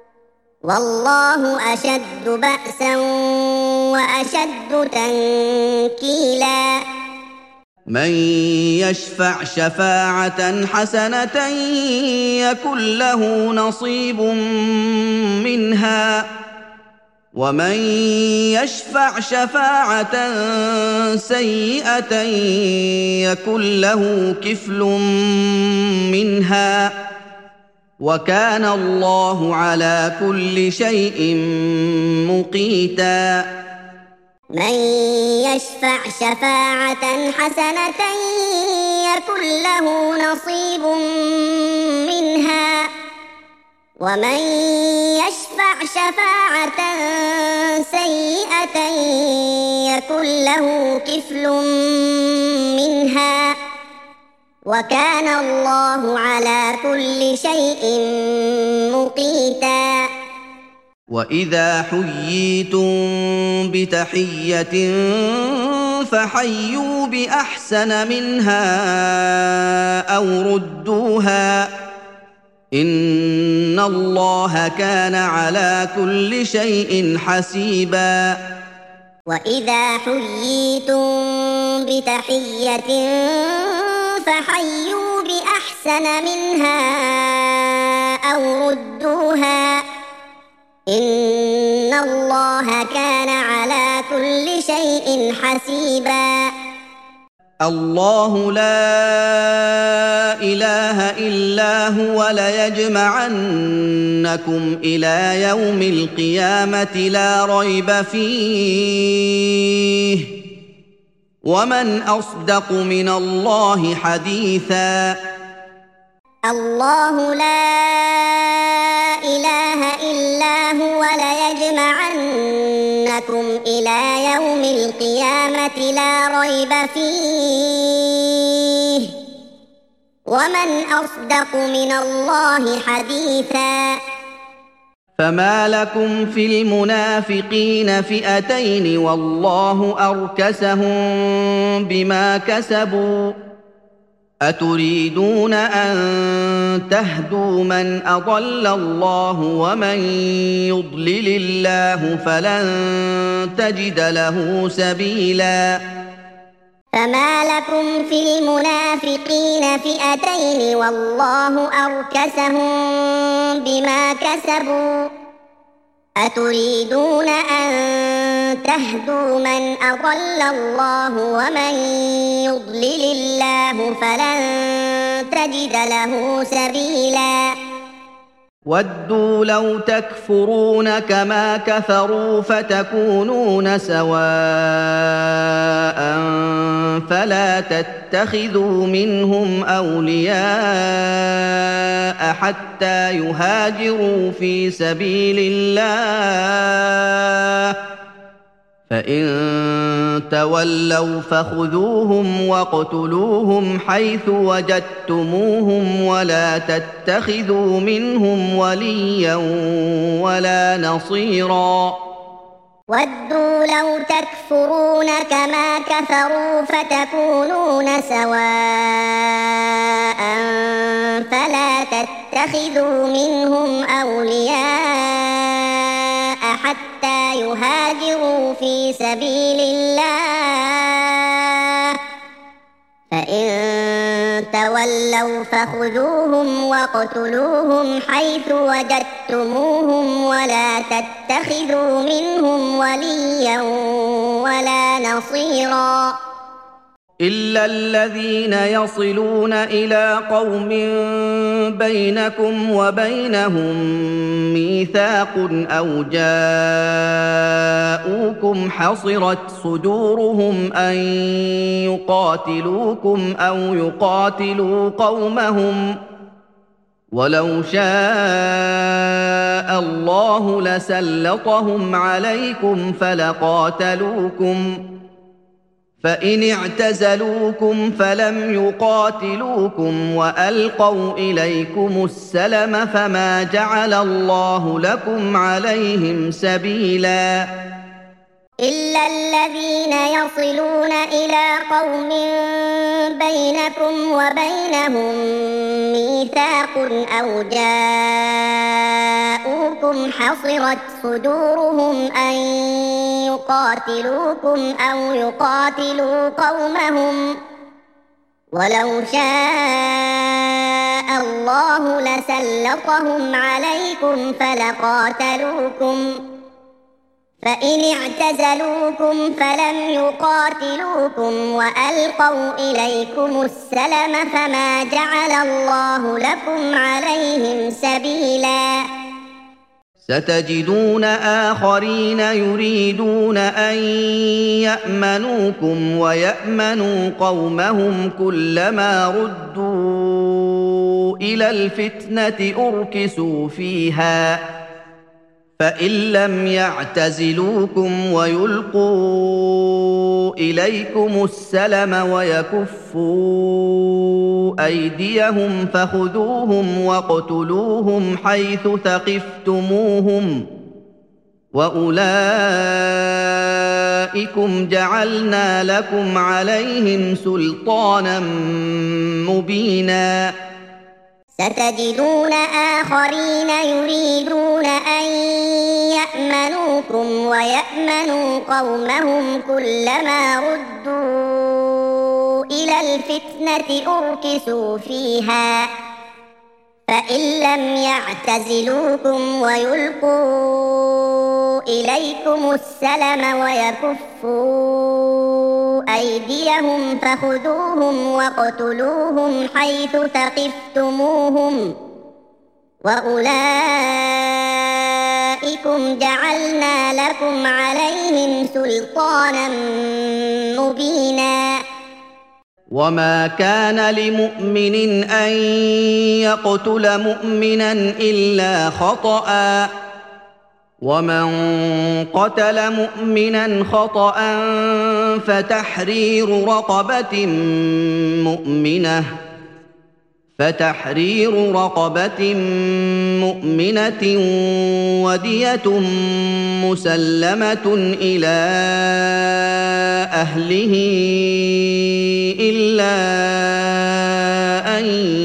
والله أشد بأسا وأشد تنكيلا من يشفع شفاعة حسنة يكن له نصيب منها ومن يشفع شفاعة سيئة يكن له كفل منها وكان الله على كل شيء مقيتا من يشفع شفاعة حسنة يكن له نصيب منها ومن يشفع شفاعة سيئة يكن له كفل منها وكان الله على كل شيء مقيتا وإذا حييتم بتحية فحيوا بأحسن منها أو ردوها إن الله كان على كل شيء حسيبا وإذا حييتم بتحية فحيوا بأحسن منها أو ردوها إن الله كان على كل شيء حسيبا الله لا إله إلا هو ليجمعنكم إلى يوم القيامة لا ريب فيه ومن أصدق من الله حديثا الله لا إله إلا هو ليجمعنكم إلى يوم القيامة لا ريب فيه ومن أصدق من الله حديثا فما لكم في المنافقين فئتين والله أركسهم بما كسبوا أتريدون أن تهدوا من أضل الله ومن يضلل الله فلن تجد له سبيلا فما لكم في المنافقين فئتين والله أركسهم بما كسبوا أتريدون أن تهدوا من أضل الله ومن يضلل الله فلن تجد له سبيلا ودوا لو تكفرون كما كفروا فتكونون سواء فلا تتخذوا منهم أولياء حتى يهاجروا في سبيل الله فإن تولوا فخذوهم واقتلوهم حيث وجدتموهم ولا تتخذوا منهم وليا ولا نصيرا ودوا لو تكفرون كما كفروا فتكونون سواء فلا تتخذوا منهم أولياء حتى يهاجروا في سبيل الله فإن تولوا فخذوهم واقتلوهم حيث وجدتموهم ولا تتخذوا منهم وليا ولا نصيرا إلا الذين يصلون إلى قوم بينكم وبينهم ميثاق أو جاءوكم حصرت صدورهم أن يقاتلوكم أو يقاتلوا قومهم ولو شاء الله لسلطهم عليكم فلقاتلوكم فإن اعتزلوكم فلم يقاتلوكم وألقوا إليكم السلم فما جعل الله لكم عليهم سبيلا إلا الذين يصلون إلى قوم بينكم وبينهم ميثاق أو جاءوكم حصرت صدورهم أن يقاتلوكم أو يقاتلوا قومهم ولو شاء الله لسلطهم عليكم فلقاتلوكم فإن اعتزلوكم فلم يقاتلوكم وألقوا إليكم السلم فما جعل الله لكم عليهم سبيلا ستجدون آخرين يريدون أن يأمنوكم ويأمنوا قومهم كلما ردوا إلى الفتنة أركسوا فيها فإن لم يعتزلوكم ويلقوا إليكم السلم ويكفوا أيديهم فخذوهم واقتلوهم حيث ثقفتموهم وأولئكم جعلنا لكم عليهم سلطانا مبينا ستجدون آخرين يريدون أن يأمنوكم ويأمنوا قومهم كلما ردوا إلى الفتنة أركسوا فيها فإن لم يعتزلوكم ويلقوا إليكم السلم ويكفوا أيديهم فخذوهم واقتلوهم حيث ثقفتموهم وأولئكم جعلنا لكم عليهم سلطانا مبينا وما كان لمؤمن أن يقتل مؤمنا إلا خطأ ومن قتل مؤمنا خطأ فتحرير رقبة مؤمنة فتحرير رقبة مؤمنة ودية مسلمة إلى أهله إلا أن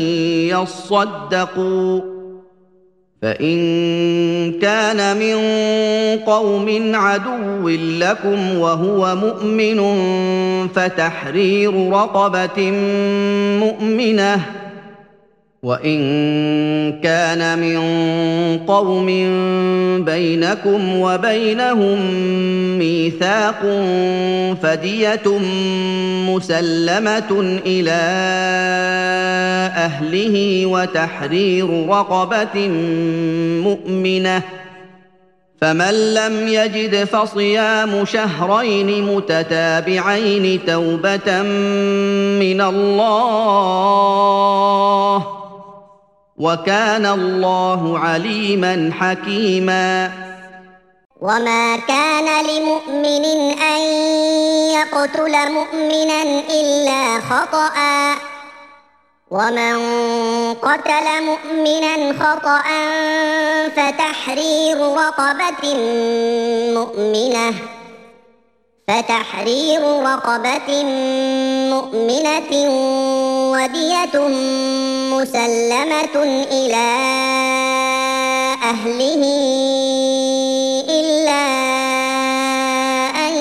يصدقوا فإن كان من قوم عدو لكم وهو مؤمن فتحرير رقبة مؤمنة وإن كان من قوم بينكم وبينهم ميثاق فدية مسلمة إلى أهله وتحرير رقبة مؤمنة فمن لم يجد فصيام شهرين متتابعين توبة من الله وكان الله عليما حكيما وما كان لمؤمن أن يقتل مؤمنا إلا خطأ ومن قتل مؤمنا خطأ فتحرير رقبة مؤمنة فتحرير رقبة مؤمنة ودية مسلمة إلى أهله إلا أن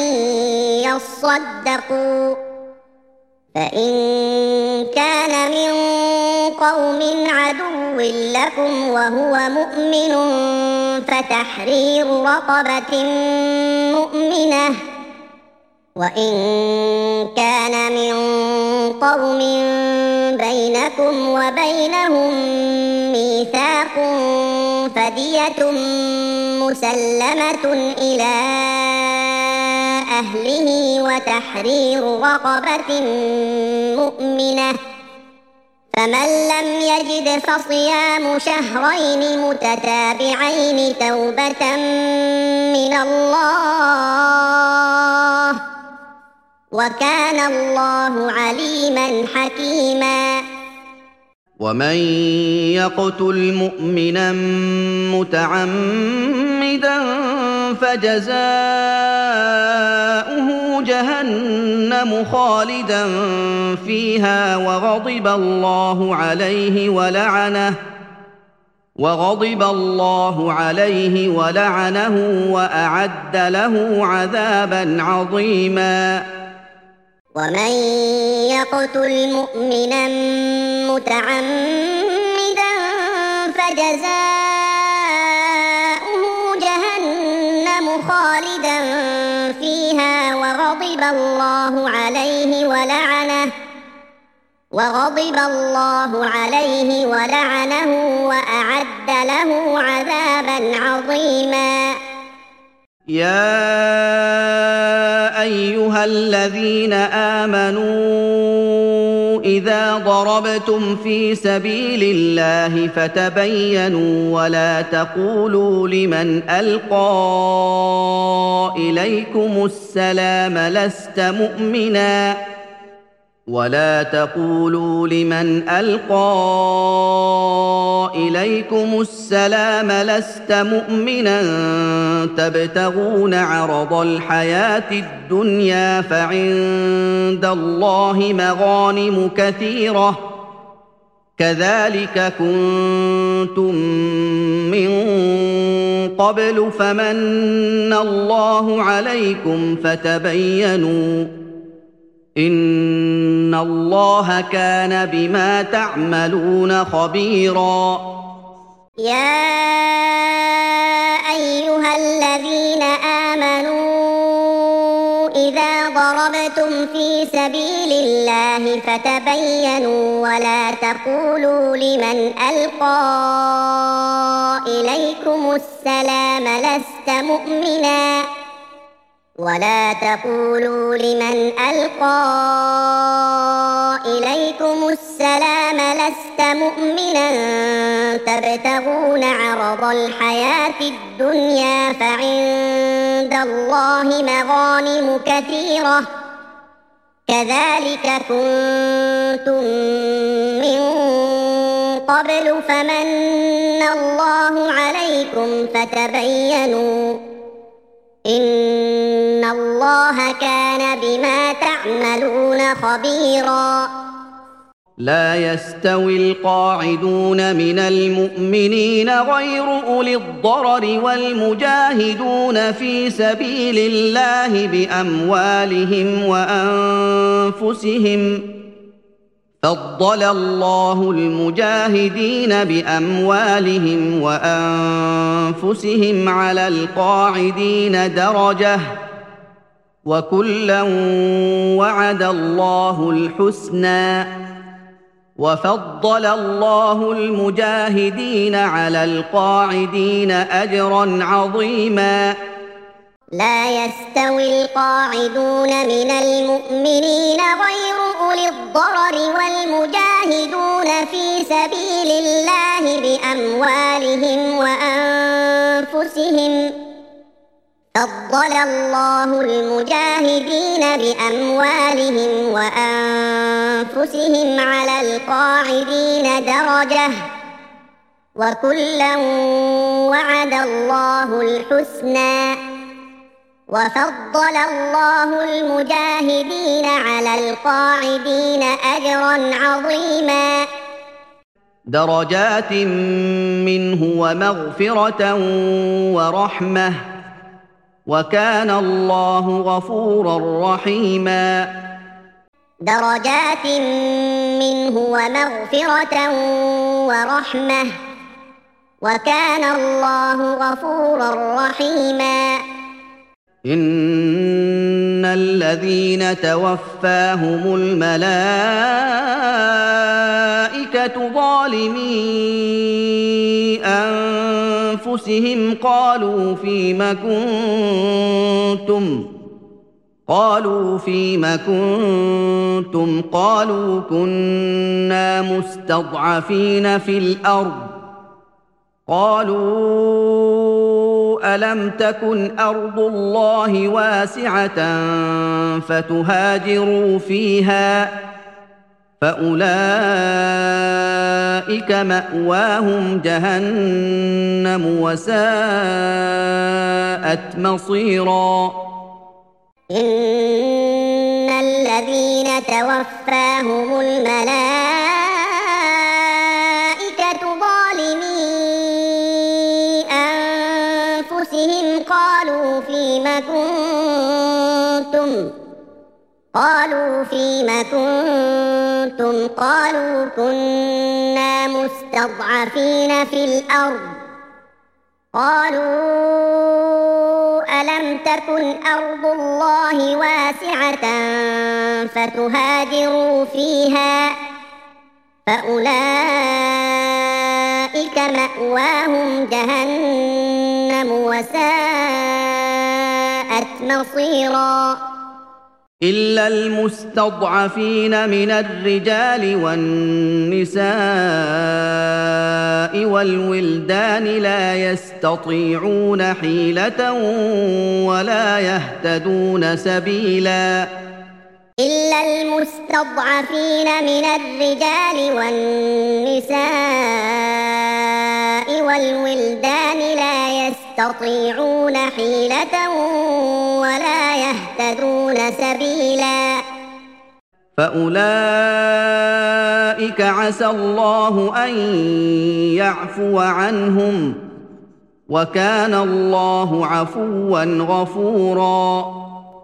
يصدقوا فإن كان من قوم عدو لكم وهو مؤمن فتحرير رقبة مؤمنة وإن كان من قوم بينكم وبينهم ميثاق فدية مسلمة إلى أهله وتحرير رقبة مؤمنة فمن لم يجد فصيام شهرين متتابعين توبة من الله وكان الله عليما حكيما ومن يقتل مؤمنا متعمدا فجزاؤه جهنم خالدا فيها وغضب الله عليه ولعنه وغضب الله عليه ولعنه وأعد له عذابا عظيما. ومن يقتل مؤمنا متعمدا فجزاؤه جهنم خالدا فيها وغضب الله عليه ولعنه وغضب الله عليه ولعنه وأعد له عذابا عظيما. يا أيها الذين آمنوا إذا ضربتم في سبيل الله فتبينوا ولا تقولوا لمن ألقى إليكم السلام لست مؤمنا ولا تقولوا لمن ألقى إليكم السلام لست مؤمنا تبتغون عرض الحياة الدنيا فعند الله مغانم كثيرة كذلك كنتم من قبل فمن الله عليكم فتبينوا إن الله كان بما تعملون خبيرا. يا أيها الذين آمنوا إذا ضربتم في سبيل الله فتبينوا ولا تقولوا لمن ألقى إليكم السلام لست مؤمنا ولا تقولوا لمن ألقى إليكم السلام لست مؤمنا تبتغون عرض الحياة الدنيا فعند الله مغانم كثيرة كذلك كنتم من قبل فمن الله عليكم فتبينوا إن الله كان بما تعملون خبيرا. لا يستوي القاعدون من المؤمنين غير أولي الضرر والمجاهدون في سبيل الله بأموالهم وأنفسهم فضل الله المجاهدين بأموالهم وأنفسهم على القاعدين درجة وكلا وعد الله الحسنى وفضل الله المجاهدين على القاعدين أجرا عظيما. لا يستوي القاعدون من المؤمنين غير أولي الضرر والمجاهدون في سبيل الله بأموالهم وأنفسهم فضل الله المجاهدين بأموالهم وأنفسهم على القاعدين درجة وكلا وعد الله الحسنى وفضل الله المجاهدين على القاعدين أجرا عظيما. درجات منه ومغفرة ورحمة وكان الله غفورا رحيما. درجات منه ومغفرة ورحمة وكان الله غفورا رحيما. إن الذين توفاهم الملائكة ظالمي أنفسهم قالوا فيم كنتم قالوا فيم كنتم قالوا كنا مستضعفين في الأرض قالوا ألم تكن أرض الله واسعة فتهاجروا فيها فأولئك مأواهم جهنم وساءت مصيرا إن الذين توفاهم الملائكة ظالمي أنفسهم قالوا فيم كنتم قالوا فيم كنتم قالوا كنا مستضعفين في الأرض قالوا ألم تكن أرض الله واسعة فتهاجروا فيها فأولئك مأواهم جهنم وساءت مصيرا إلا المستضعفين من الرجال والنساء والولدان لا يستطيعون حيلة ولا يهتدون سبيلا إلا المستضعفين من الرجال والنساء والولدان لا يستطيعون حيلة ولا يهتدون سبيلا فأولئك عسى الله أن يعفو عنهم وكان الله عفوا غفورا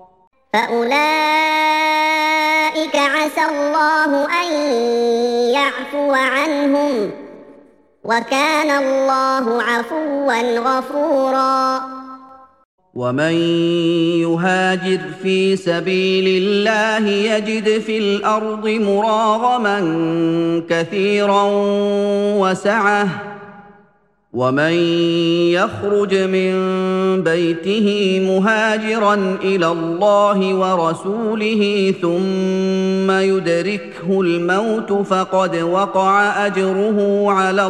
فأولئك عسى الله أن يعفو عنهم وكان الله عفوا غفورا ومن يهاجر في سبيل الله يجد في الأرض مراغما كثيرا وسعة ومن يخرج من بيته مهاجرا إلى الله ورسوله ثم يدركه الموت فقد وقع أجره على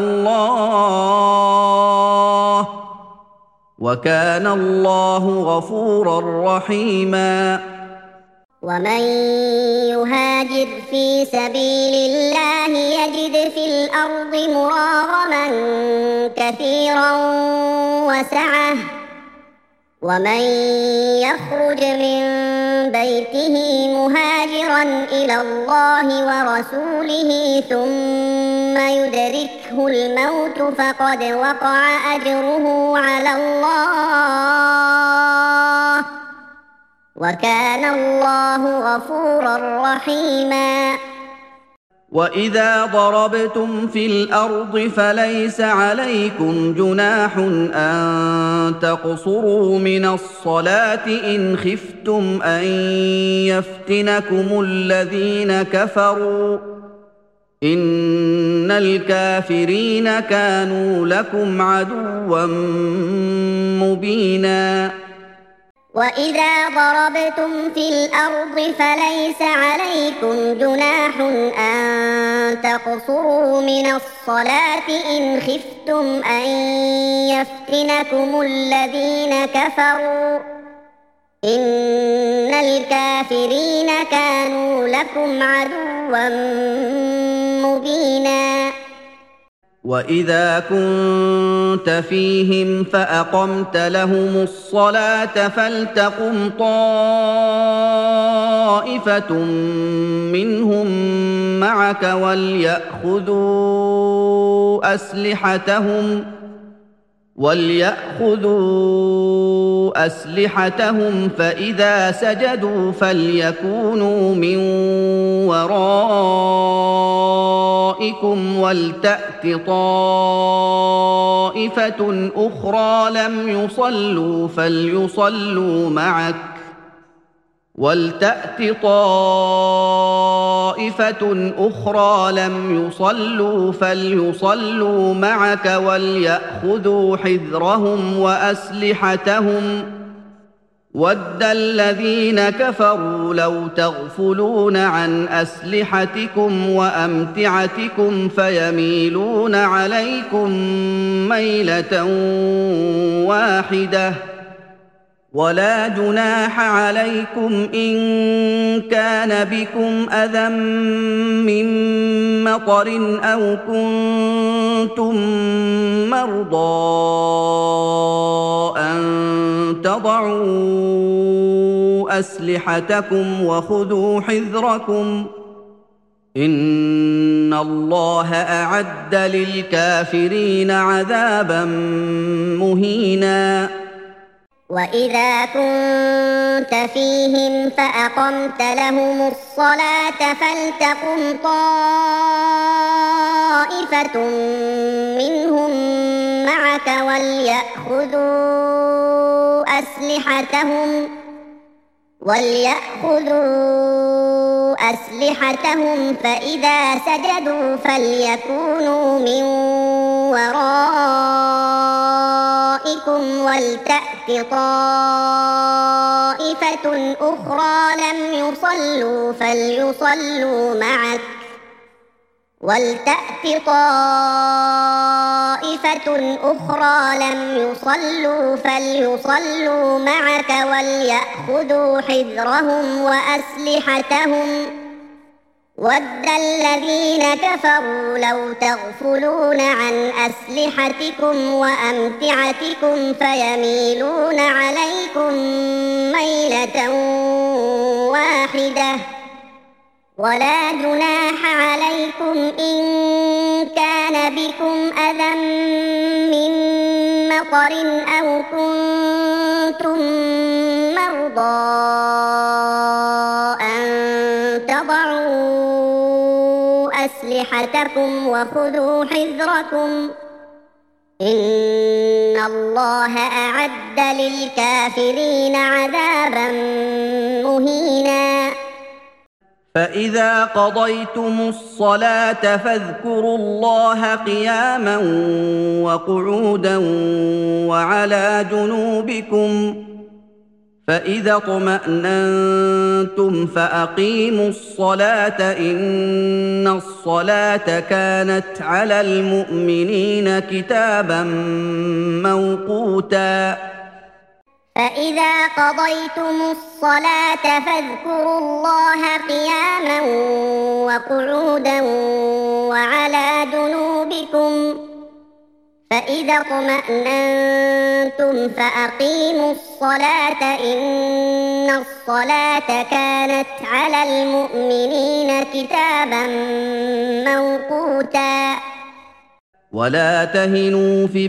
الله وكان الله غفورا رحيما ومن يهاجر في سبيل الله يجد في الأرض مراغما كثيرا وسعة ومن يخرج من بيته مهاجرا إلى الله ورسوله ثم يدركه الموت فقد وقع أجره على الله وكان الله غفورا رحيما وإذا ضربتم في الأرض فليس عليكم جناح أن تقصروا من الصلاة إن خفتم أن يفتنكم الذين كفروا إن الكافرين كانوا لكم عدوا مبينا وإذا ضربتم في الأرض فليس عليكم جناح أن تقصروا من الصلاة إن خفتم أن يفتنكم الذين كفروا إن الكافرين كانوا لكم عدوا مبينا وإذا كنت فيهم فأقمت لهم الصلاة فلتقم طائفة منهم معك وليأخذوا أسلحتهم وليأخذوا أسلحتهم فإذا سجدوا فليكونوا من ورائكم ولتأت طائفة أخرى لم يصلوا فليصلوا معك ولتأت طائفة أخرى لم يصلوا فليصلوا معك وليأخذوا حذرهم وأسلحتهم ود الذين كفروا لو تغفلون عن أسلحتكم وأمتعتكم فيميلون عليكم ميلة واحدة ولا جناح عليكم إن كان بكم أذى من مطر أو كنتم مرضى أن تضعوا أسلحتكم وخذوا حذركم إن الله أعد للكافرين عذابا مهينا. وإذا كنت فيهم فأقمت لهم الصلاة فلتقم طائفة منهم معك وليأخذوا أسلحتهم وليأخذوا أسلحتهم فإذا سجدوا فليكونوا من ورائكم ولتأت طائفة أخرى لم يصلوا فليصلوا معك ولتأت طائفة أخرى لم يصلوا فليصلوا معك وليأخذوا حذرهم وأسلحتهم ود الذين كفروا لو تغفلون عن أسلحتكم وأمتعتكم فيميلون عليكم ميلة واحدة ولا جناح عليكم إن كان بكم أذى من مطر أو كنتم مرضى أن تضعوا أسلحتكم وخذوا حذركم إن الله أعد للكافرين عذابا مهينا. فإذا قضيتم الصلاة فاذكروا الله قياما وقعودا وعلى جنوبكم فإذا اطمأننتم فأقيموا الصلاة إن الصلاة كانت على المؤمنين كتابا موقوتا. فإذا قضيتم الصلاة فاذكروا الله قياما وقعودا وعلى جنوبكم فإذا اطمأننتم فأقيموا الصلاة إن الصلاة كانت على المؤمنين كتابا موقوتا. ولا تهنوا في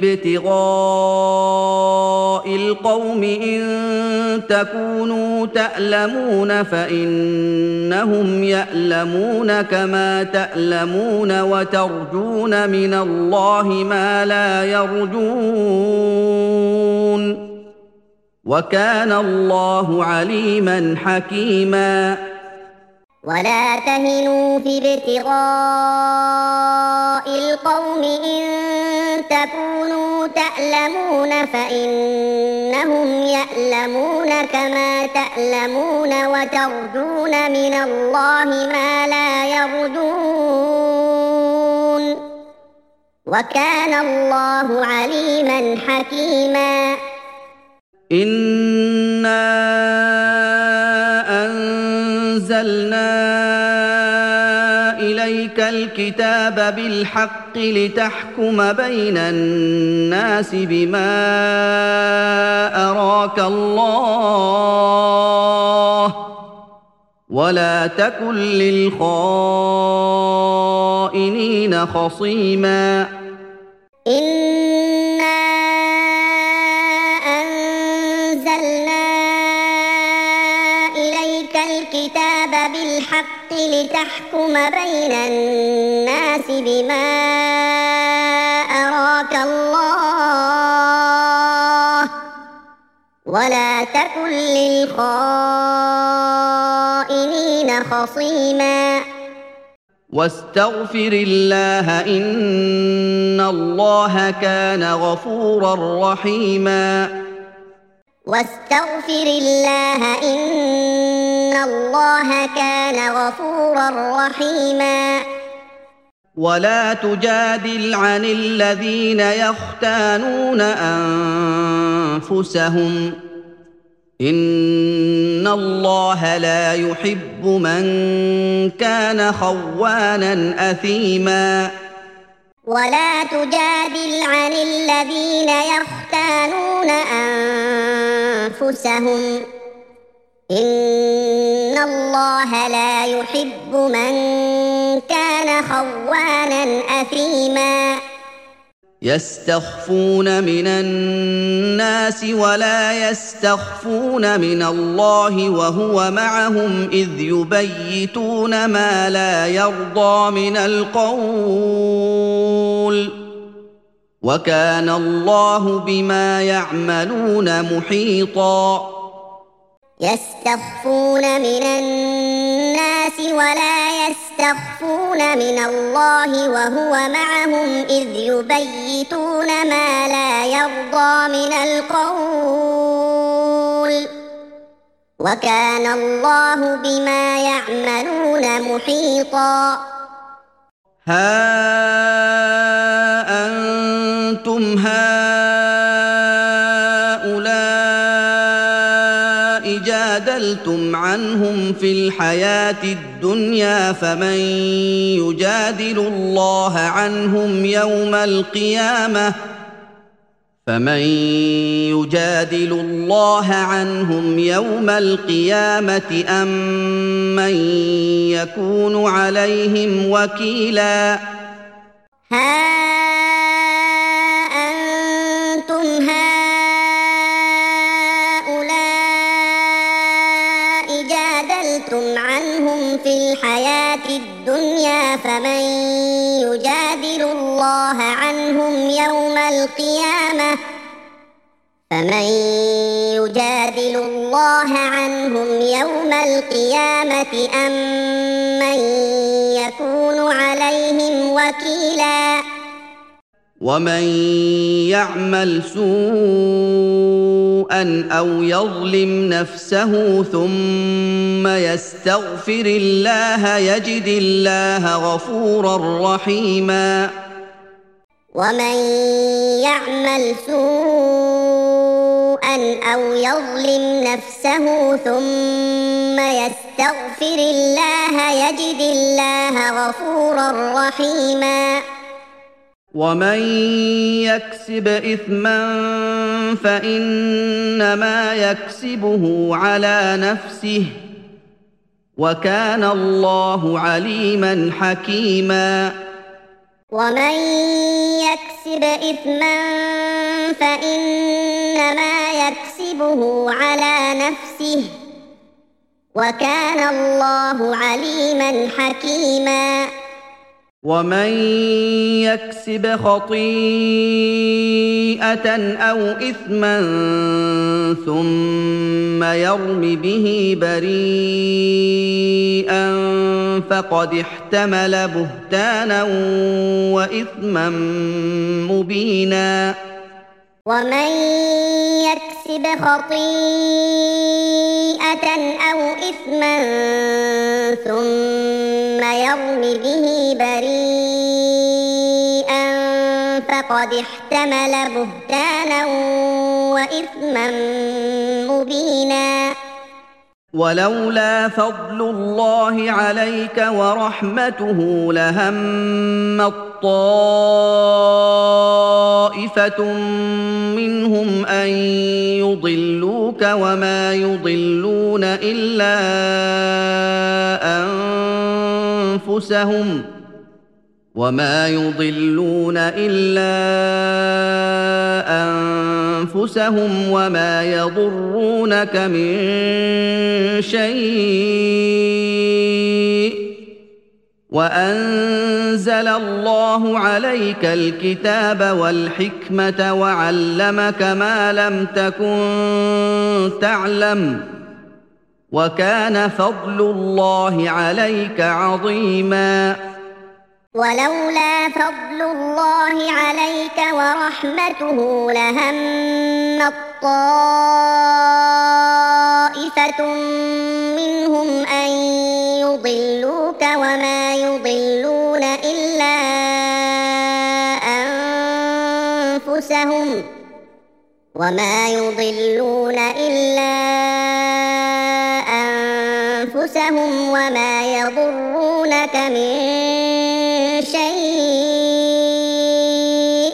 ابتغاء القوم إن تكونوا تألمون فإنهم يألمون كما تألمون وترجون من الله ما لا يرجون وكان الله عليما حكيما. ولا تهنوا في ابتغاء القوم إن تكونوا تألمون فإنهم يألمون كما تألمون وترجون من الله ما لا يرجون وكان الله عليما حكيما. إنا أنزلنا إليك الكتاب بالحق لتحكم بين الناس بما أراك الله ولا تكن للخائنين خصيما. إنا أنزلنا إليك الكتاب بالحق لتحكم بين الناس بما أراك الله ولا تكن للخائنين خصيما. واستغفر الله إن الله كان غفورا رحيما. واستغفر الله إن الله كان غفورا رحيما. ولا تجادل عن الذين يختانون أنفسهم إن الله لا يحب من كان خوانا أثيما ولا تجادل عن الذين يختانون أنفسهم إن الله لا يحب من كان خوانا أثيما يستخفون من الناس ولا يستخفون من الله وهو معهم إذ يبيتون ما لا يرضى من القول وكان الله بما يعملون محيطا يستخفون من الناس ولا يستخفون من الله وهو معهم إذ يبيتون ما لا يرضى من القول وكان الله بما يعملون محيطا ها أنتم هؤلاء جادلتم عنهم في الحياة الدنيا فمن يجادل الله عنهم يوم القيامة فمن يجادل الله عنهم يوم القيامة أم من يكون عليهم وكيلا ها أنتم هؤلاء جادلتم عنهم في الحياة الدنيا فمن يجادل الله عنهم يوم القيامة فمن يجادل الله عنهم يوم القيامة أم من يكون عليهم وكيلا ومن يعمل سوءا أو يظلم نفسه ثم يستغفر الله يجد الله غفورا رحيما ومن يعمل سوءا أو يظلم نفسه ثم يستغفر الله يجد الله غفورا رحيما ومن يكسب إثما فإنما يكسبه على نفسه وكان الله عليما حكيما ومن يكسب إثما فإنما يكسبه على نفسه وكان الله عليما حكيما ومن يكسب خطيئة أو إثما ثم يرم به بريئا فقد احتمل بهتانا وإثما مبينا ومن يكسب خطيئة أو إثما ثم يرم به بريئا فقد احتمل بهتانا وإثما مبينا ولولا فضل الله عليك ورحمته لهمت طائفة منهم أن يضلوك وما يضلون إلا أنفسهم وما يضلون إلا أنفسهم وما يضرونك من شيء وأنزل الله عليك الكتاب والحكمة وعلمك ما لم تكن تعلم وكان فضل الله عليك عظيما ولولا فضل الله عليك ورحمته لهمت طائفة منهم أن يضلوك وما يضلون إلا أنفسهم وما يضلون إلا أنفسهم وما يضرونك من شيء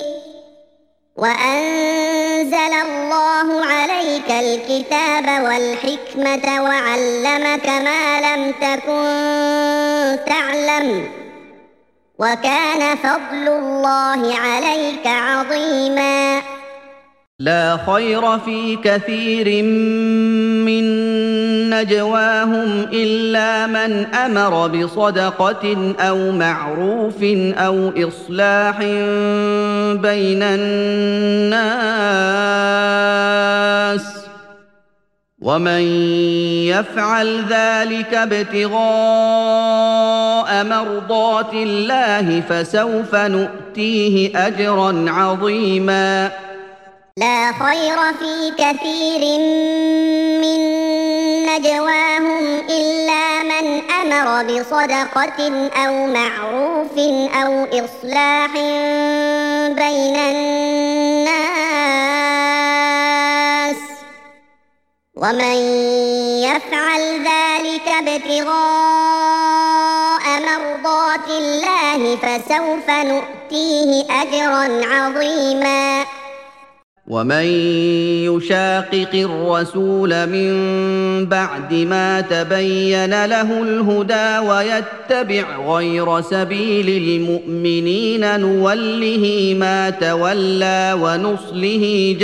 وأنزل الله عليك الكتاب والحكمة وعلمك ما لم تكن تعلم وكان فضل الله عليك عظيما. لا خير في كثير من نجواهم إلا من أمر بصدقة أو معروف أو إصلاح بين الناس ومن يفعل ذلك ابتغاء مرضات الله فسوف نؤتيه أجرا عظيما. لا خير في كثير من نجواهم إلا من أمر بصدقة أو معروف أو إصلاح بين الناس ومن يفعل ذلك ابتغاء مرضات الله فسوف نؤتيه أجرا عظيما. ومن يشاقق الرسول من بعد ما تبين له الهدى ويتبع غير سبيل المؤمنين نوله ما تولى ونصله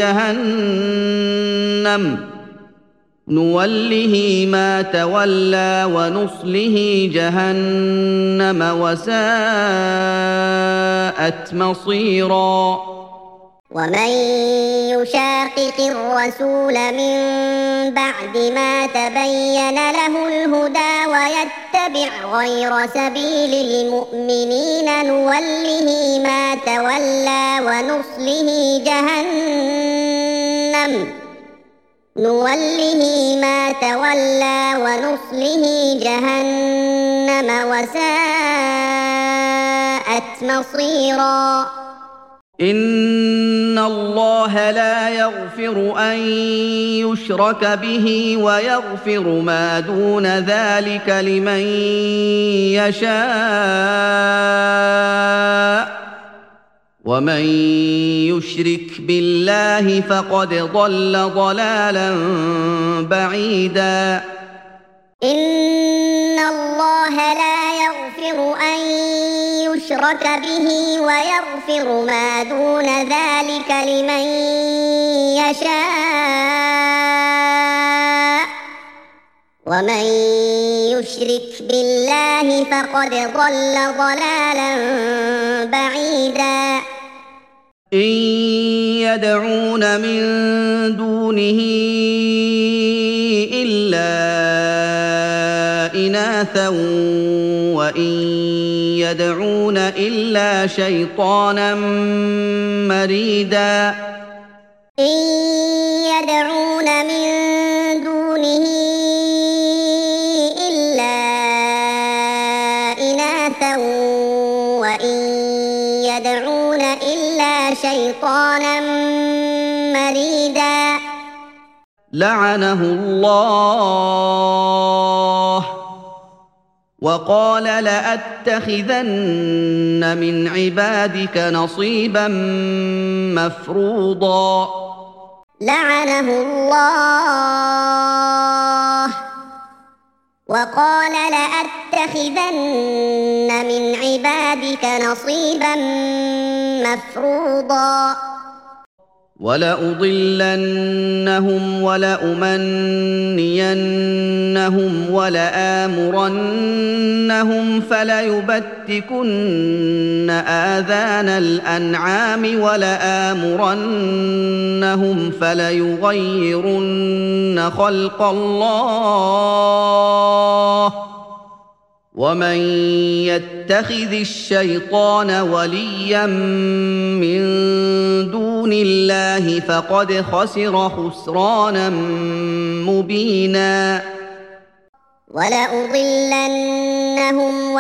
جهنم نوله ما تولى ونصله جهنم وساءت مصيرا. ومن يشاقق الرسول من بعد ما تبين له الهدى ويتبع غير سبيل المؤمنين نوله ما تولى ونصله جهنم نوله ما تولى ونصله جهنم وساءت مصيرا. إن الله لا يغفر أن يشرك به ويغفر ما دون ذلك لمن يشاء ومن يشرك بالله فقد ضل ضلالا بعيدا. إن الله لا يغفر أن يشرك به ويغفر ما دون ذلك لمن يشاء ومن يشرك بالله فقد ضل ضلالا بعيدا. إن يدعون من دونه إلا إناثا وإن يدعون إلا شيطانا مريدا. إن يدعون من دونه إلا إناثا وإن يدعون إلا شيطانا مريدا. لعنه الله وقال لأتخذن من عبادك نصيبا مفروضا. لعنه الله وقال لأتخذن من عبادك نصيبا مفروضا. ولأضلنهم ولأمنينهم ولآمرنهم فليبتكن آذان الأنعام ولآمرنهم فليغيرن خلق الله ومن يتخذ الشيطان وليا من دون الله فقد خسر خسرانا مبينا. ولأضلنهم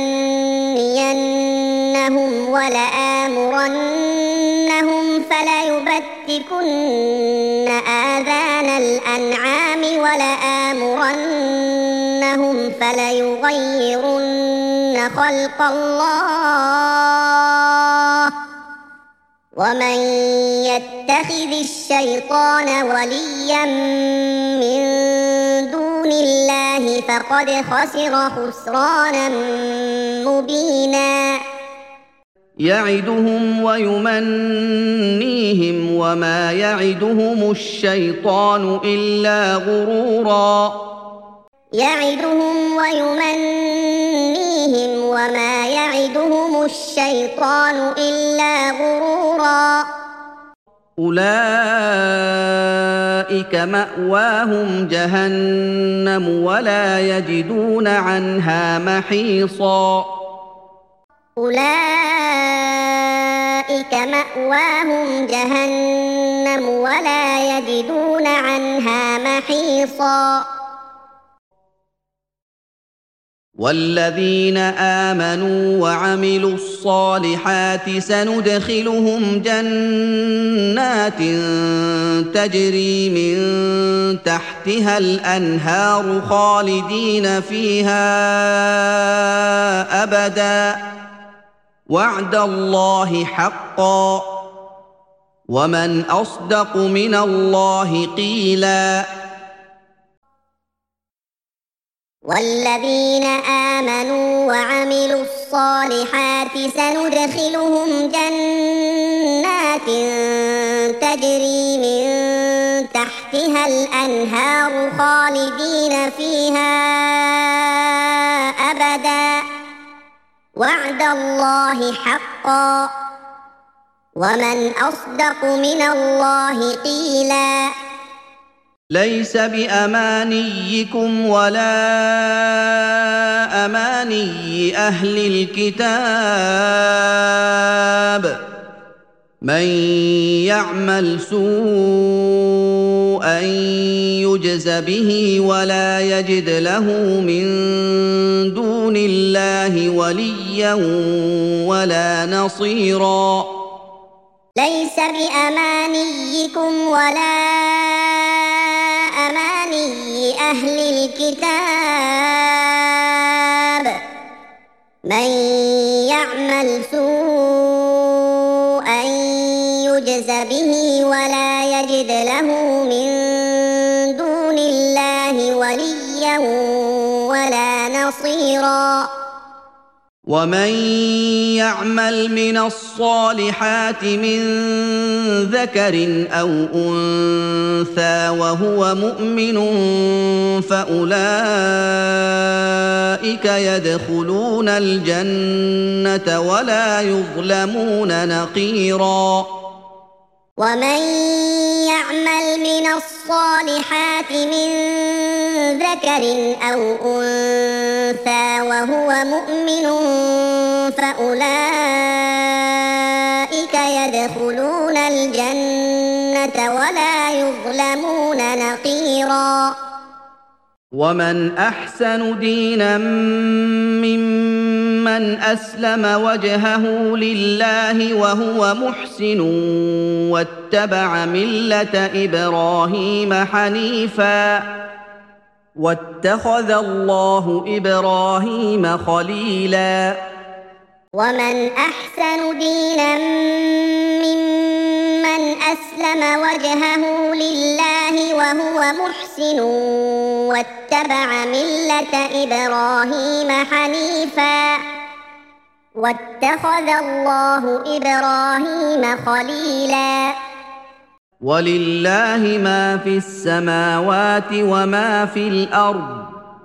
ولأمنينهم ولآمرنهم فليغيرن ليبتكن آذان الأنعام ولآمرنهم فليغيرن خلق الله ومن يتخذ الشيطان وليا من دون الله فقد خسر خسرانا مبينا يعدهم ويمنيهم وما يعدهم الشيطان إلا غرورا يعدهم ويمنيهم وما يعدهم الشيطان إلا غرورا أولئك مأواهم جهنم ولا يجدون عنها محيصا أولئك مأواهم جهنم ولا يجدون عنها محيصا والذين آمنوا وعملوا الصالحات سندخلهم جنات تجري من تحتها الأنهار خالدين فيها أبداً وعد الله حقا ومن أصدق من الله قيلا والذين آمنوا وعملوا الصالحات سندخلهم جنات تجري من تحتها الأنهار خالدين فيها أبداً وعد الله حقا ومن أصدق من الله قيلا ليس بأمانيكم ولا أماني أهل الكتاب من يعمل سوءا يجز به ولا يجد له من دون الله وليا ولا نصيرا ليس بأمانيكم ولا أماني أهل الكتاب من يعمل سوءا يجز به ولا يجد له من دون الله وليا ولا نصيرا ومن يعمل من الصالحات من ذكر أو أنثى وهو مؤمن فأولئك يدخلون الجنة ولا يظلمون نقيرا ومن يعمل من الصالحات من ذكر أو أنثى وهو مؤمن فأولئك يدخلون الجنة ولا يظلمون نقيرا ومن أحسن دينا ممن أسلم وجهه لله وهو محسن واتبع ملة إبراهيم حنيفا واتخذ الله إبراهيم خليلا ومن أحسن دينا ممن أسلم وجهه لله وهو محسن واتبع ملة إبراهيم حنيفا واتخذ الله إبراهيم خليلا ولله ما في السماوات وما في الأرض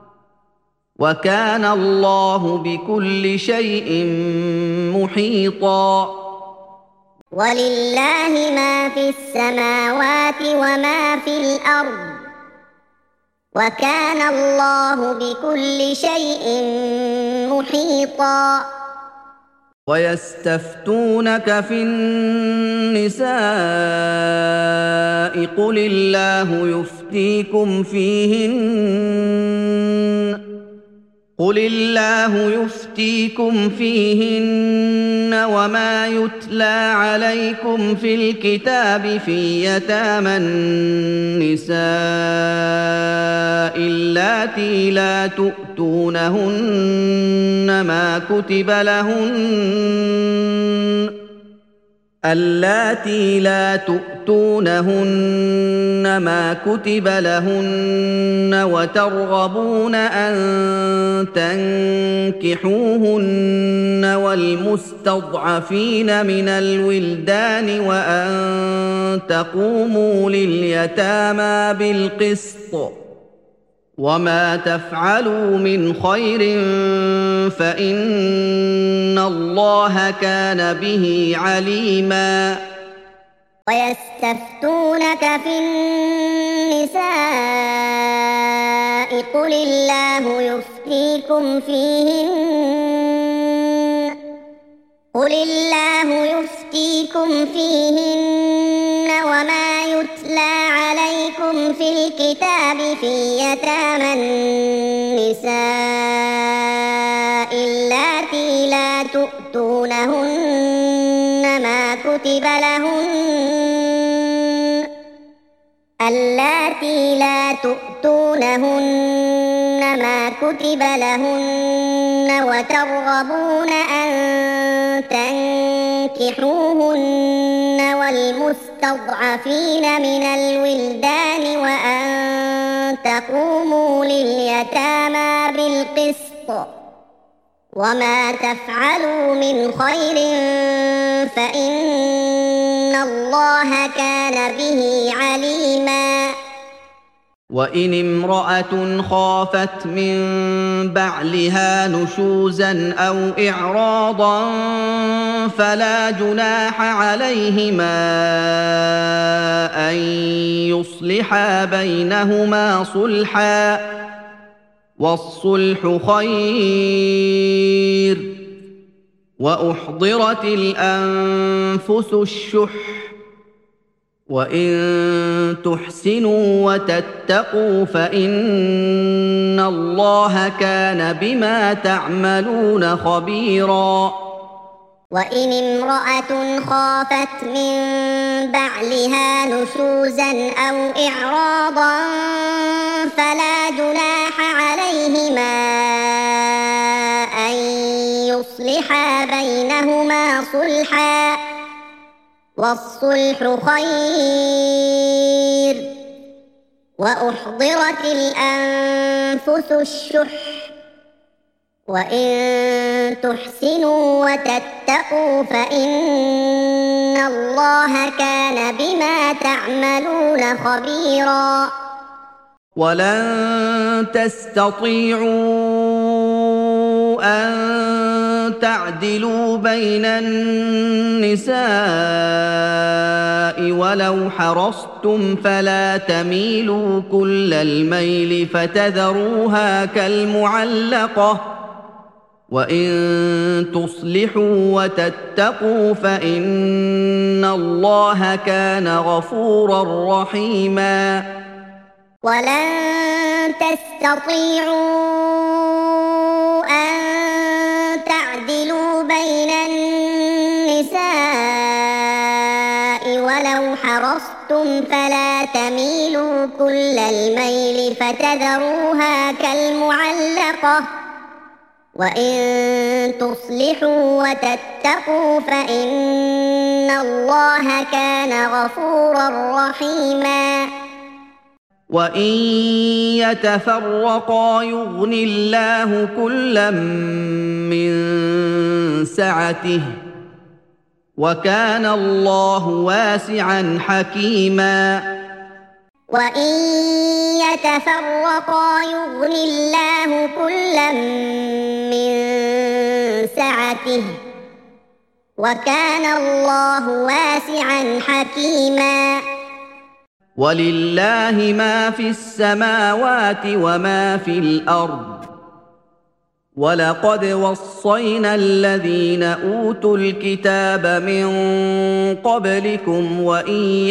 وكان الله بكل شيء محيطا ولله ما في السماوات وما في الأرض وكان الله بكل شيء محيطا ويستفتونك في النساء قل الله يفتيكم فيهن قل الله يفتيكم فيهن وما يتلى عليكم في الكتاب في يتامى النساء اللاتي لا تؤتونهن ما كتب لهن اللاتي لا تؤتونهن ما كتب لهن وترغبون أن تنكحوهن والمستضعفين من الولدان وأن تقوموا لليتامى بالقسط وما تفعلوا من خير فإن الله كان به عليما ويستفتونك في النساء قل الله يفتيكم فيهن قل الله يفتيكم فيهن وما يتلى عليكم في الكتاب في يتامى النساء اللاتي لا تؤتونهن ما كتب لهن اللاتي لا تؤتونهن ما كتب لهن وترغبون أن تنكحوهن والمستضعفين من الولدان وأن تقوموا لليتامى بالقسط وما تفعلوا من خير فإن الله كان به عليما وإن امرأة خافت من بعلها نشوزا أو إعراضا فلا جناح عليهما أن يصلحا بينهما صلحا والصلح خير وأحضرت الأنفس الشح وإن تحسنوا وتتقوا فإن الله كان بما تعملون خبيرا وإن امرأة خافت من بعلها نشوزا أو إعراضا فلا جناح عليهما أن يصلحا بينهما صلحا والصلح خير وأحضرت الأنفس الشح وإن تحسنوا وتتقوا فإن الله كان بما تعملون خبيرا ولن تستطيعوا أن تعدلوا بين النساء ولو حرصتم فلا تميلوا كل الميل فتذروها كالمعلقة وإن تصلحوا وتتقوا فإن الله كان غفورا رحيما ولن تستطيعوا أن تعدلوا بين النساء ولو حرصتم فلا تميلوا كل الميل فتذروها كالمعلقة وإن تصلحوا وتتقوا فإن الله كان غفورا رحيما وإن يتفرقا يغن الله كلا من سعته وكان الله واسعا حكيما وإن يتفرقا يغن الله كلا من سعته وكان الله واسعا حكيما ولله ما في السماوات وما في الأرض ولقد وصينا الذين أوتوا الكتاب من قبلكم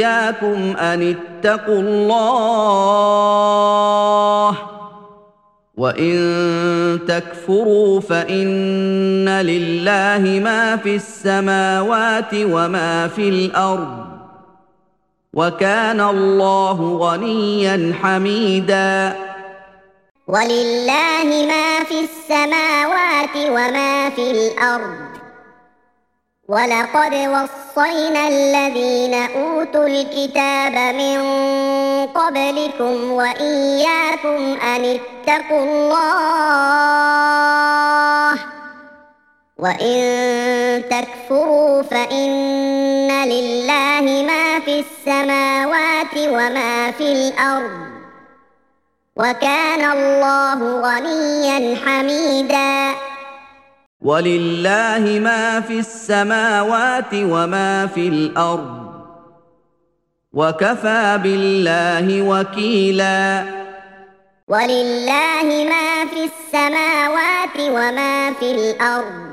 وإياكم أن اتقوا الله وإن تكفروا فإن لله ما في السماوات وما في الأرض وكان الله غنيا حميدا. ولله ما في السماوات وما في الأرض ولقد وصينا الذين أوتوا الكتاب من قبلكم وإياكم أن اتقوا الله وإن تكفروا فإن لله ما في السماوات وما في الأرض وكان الله غنيا حميدا. ولله ما في السماوات وما في الأرض وكفى بالله وكيلا. ولله ما في السماوات وما في الأرض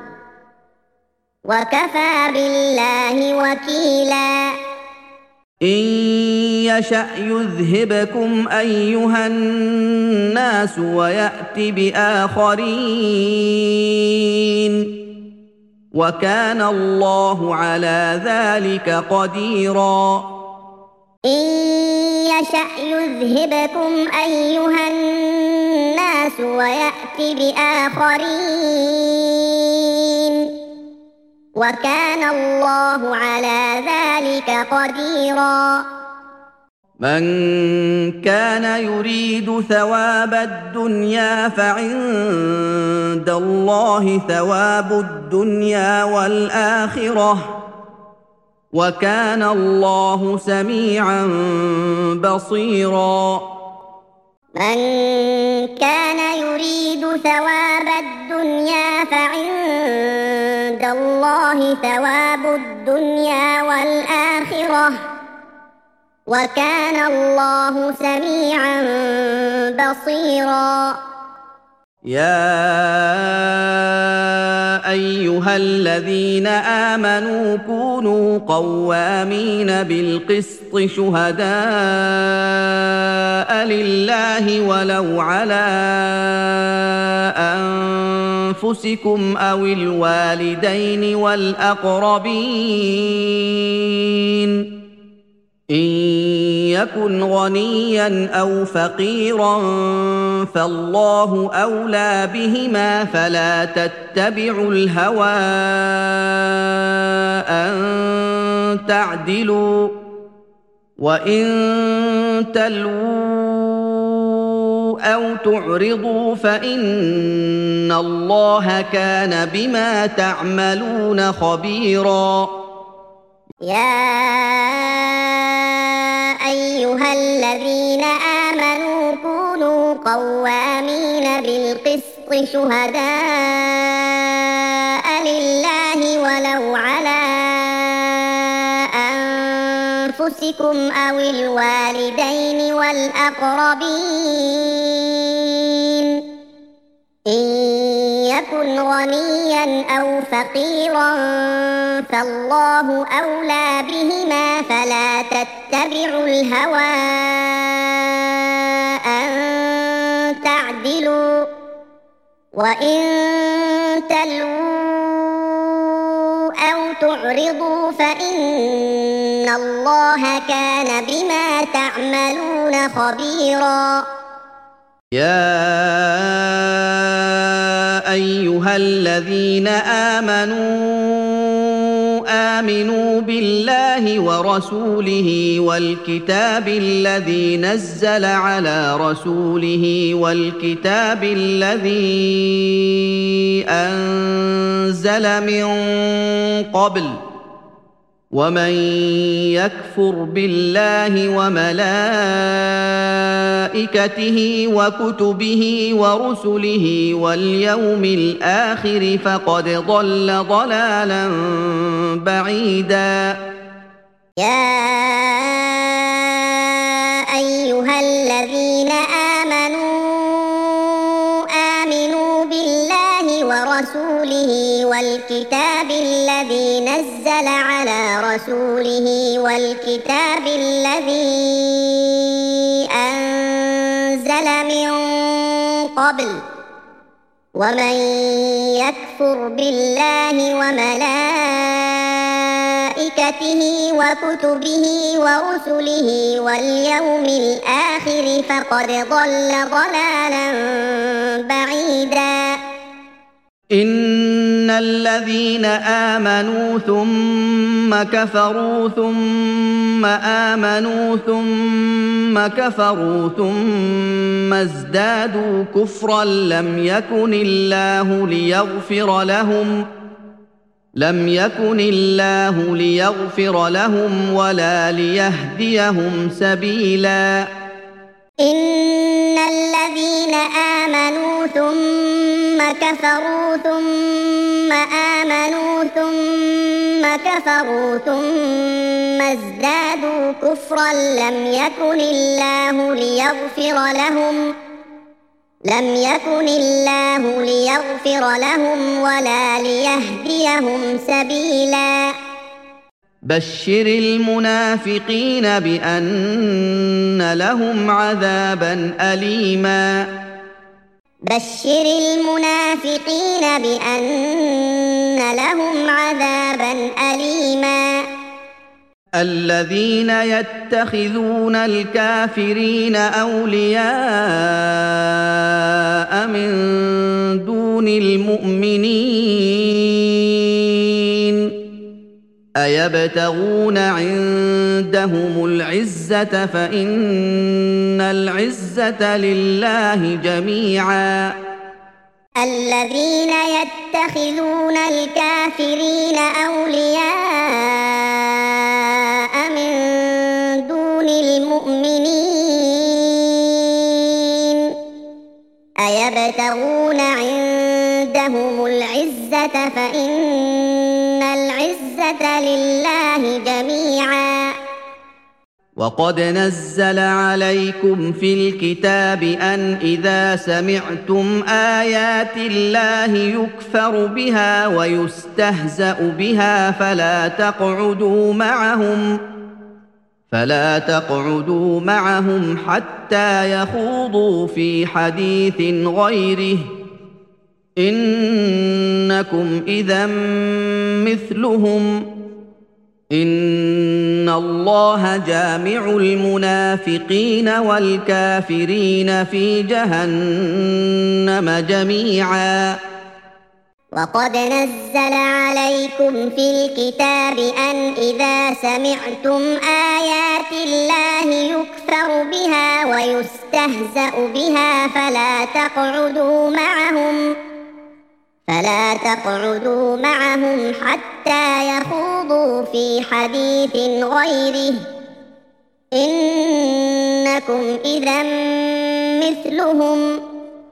وكفى بالله وكيلا. إن يشأ يذهبكم أيها الناس ويأت بآخرين وكان الله على ذلك قديرا. إن يشأ يذهبكم أيها الناس ويأت بآخرين وكان الله على ذلك قديرا. من كان يريد ثواب الدنيا فعند الله ثواب الدنيا والآخرة وكان الله سميعا بصيرا. من كان يريد ثواب الدنيا فعند الله ثواب الدنيا والآخرة وكان الله سميعا بصيرا. يا أيها الذين آمنوا كونوا قوامين بالقسط شهداء لله ولو على أنفسكم أو الوالدين والأقربين إن يكن غنيا أو فقيرا فالله أولى بهما فلا تتبعوا الهوى أن تعدلوا وإن تلووا أو تعرضوا فإن الله كان بما تعملون خبيرا. يا أيها الذين آمنوا كونوا قوامين بالقسط شهداء لله ولو على أنفسكم أو الوالدين والأقربين إن يكن غنيا أو فقيرا فالله أولى بهما فلا تتبعوا الهوى أن تعدلوا وإن تلووا أو تعرضوا فإن الله كان بما تعملون خبيرا. يا أيها الذين آمنوا آمنوا بالله ورسوله والكتاب الذي نزل على رسوله والكتاب الذي أنزل من قبل ومن يكفر بالله وملائكته وكتبه ورسله واليوم الآخر فقد ضل ضلالا بعيدا. يا أيها الذين آمنوا آمنوا بالله ورسوله والكتاب الذي نزل على رسوله والكتاب الذي أنزل من قبل ومن يكفر بالله وملائكته وكتبه ورسله واليوم الآخر فقد ضل ضلالا بعيدا إن الذين آمنوا ثم كفروا ثم آمنوا ثم كفروا ثم ازدادوا كفرا لم يكن الله ليغفر لهم لم يكن الله ليغفر لهم ولا ليهديهم سبيلا إن الذين آمنوا ثم كفروا ثم آمنوا ثم كفروا ثم ازدادوا كفرا لم يكن الله ليغفر لهم لم يكن الله ليغفر لهم ولا ليهديهم سبيلا بشر المنافقين بأن لهم عذابا أليما بشر المنافقين بأن لهم عذابا أليما الذين يتخذون الكافرين أولياء من دون المؤمنين أيبتغون عندهم العزة فإن العزة لله جميعا الذين يتخذون الكافرين أولياء من دون المؤمنين أيبتغون عندهم العزة فإن العزة لله جميعا وقد نزل عليكم في الكتاب أن إذا سمعتم آيات الله يكفر بها ويستهزأ بها فلا تقعدوا معهم فلا تقعدوا معهم حتى يخوضوا في حديث غيره إنكم إذا مثلهم إن الله جامع المنافقين والكافرين في جهنم جميعا وقد نزل عليكم في الكتاب أن إذا سمعتم آيات الله يكفر بها ويستهزأ بها فلا تقعدوا معهم فلا تقعدوا معهم حتى يخوضوا في حديث غيره إنكم إذا مثلهم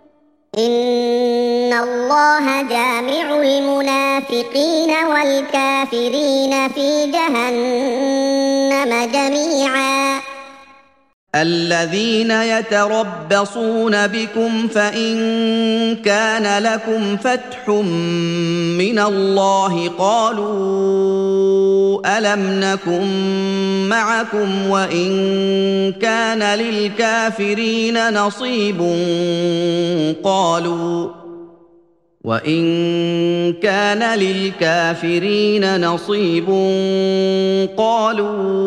إن الله جامع المنافقين والكافرين في جهنم جميعا الذين يتربصون بكم فإن كان لكم فتح من الله قالوا ألم نكن معكم وإن كان للكافرين نصيب قالوا وإن كان للكافرين نصيب قالوا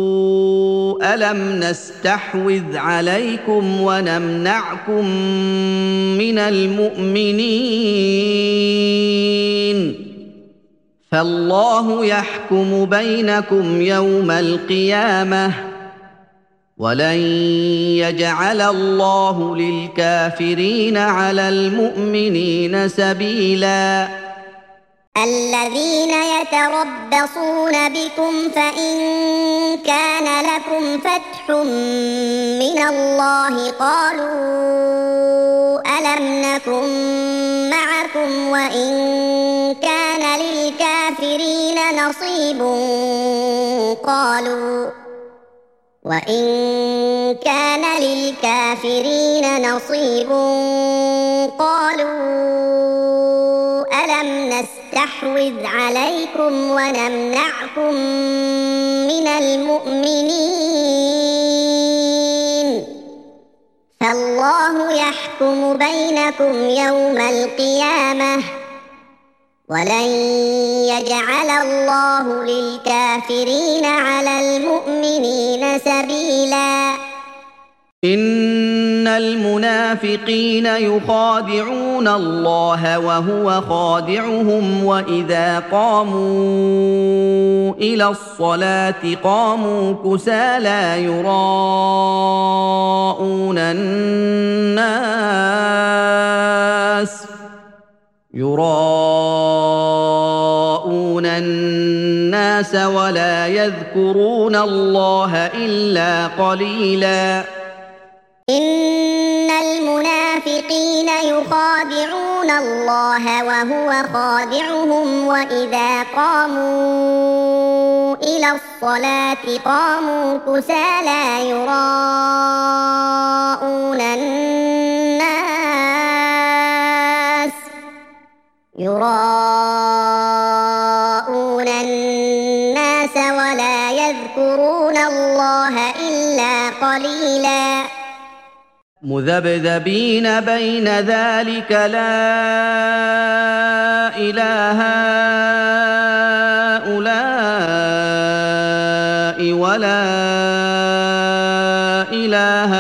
ألم نستحوذ عليكم ونمنعكم من المؤمنين فالله يحكم بينكم يوم القيامة ولن يجعل الله للكافرين على المؤمنين سبيلا الذين يتربصون بكم فإن كان لكم فتح من الله قالوا ألم نكن معكم وإن كان للكافرين نصيب قالوا وإن كان للكافرين نصيب قالوا ألم نستحوذ عليكم ونمنعكم من المؤمنين الله يحكم بينكم يوم القيامة ولن يجعل الله للكافرين على المؤمنين سبيلا إن المنافقين يخادعون الله وهو خادعهم وإذا قاموا إلى الصلاة قاموا كسالى يراءون الناس يراءون الناس ولا يذكرون الله إلا قليلا إن المنافقين يخادعون الله وهو خادعهم وإذا قاموا إلى الصلاة قاموا كسالى يراءون الناس يراءون الناس ولا يذكرون الله إلا قليلا مذبذبين بين ذلك لا إله هؤلاء ولا إله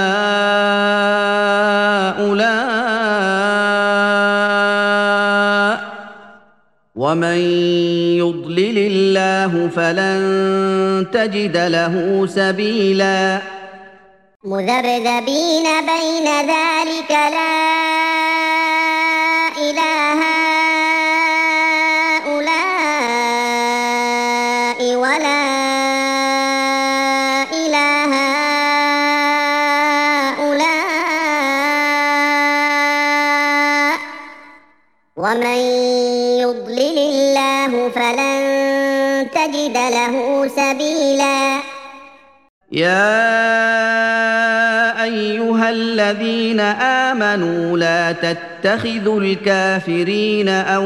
هؤلاء ومن يضلل الله فلن تجد له سبيلا مذبذبين بين ذلك لا إله هؤلاء ولا إله هؤلاء ومن يضلل الله فلن تجد له سبيلا يا أيها الذين آمنوا لا تتخذوا الكافرين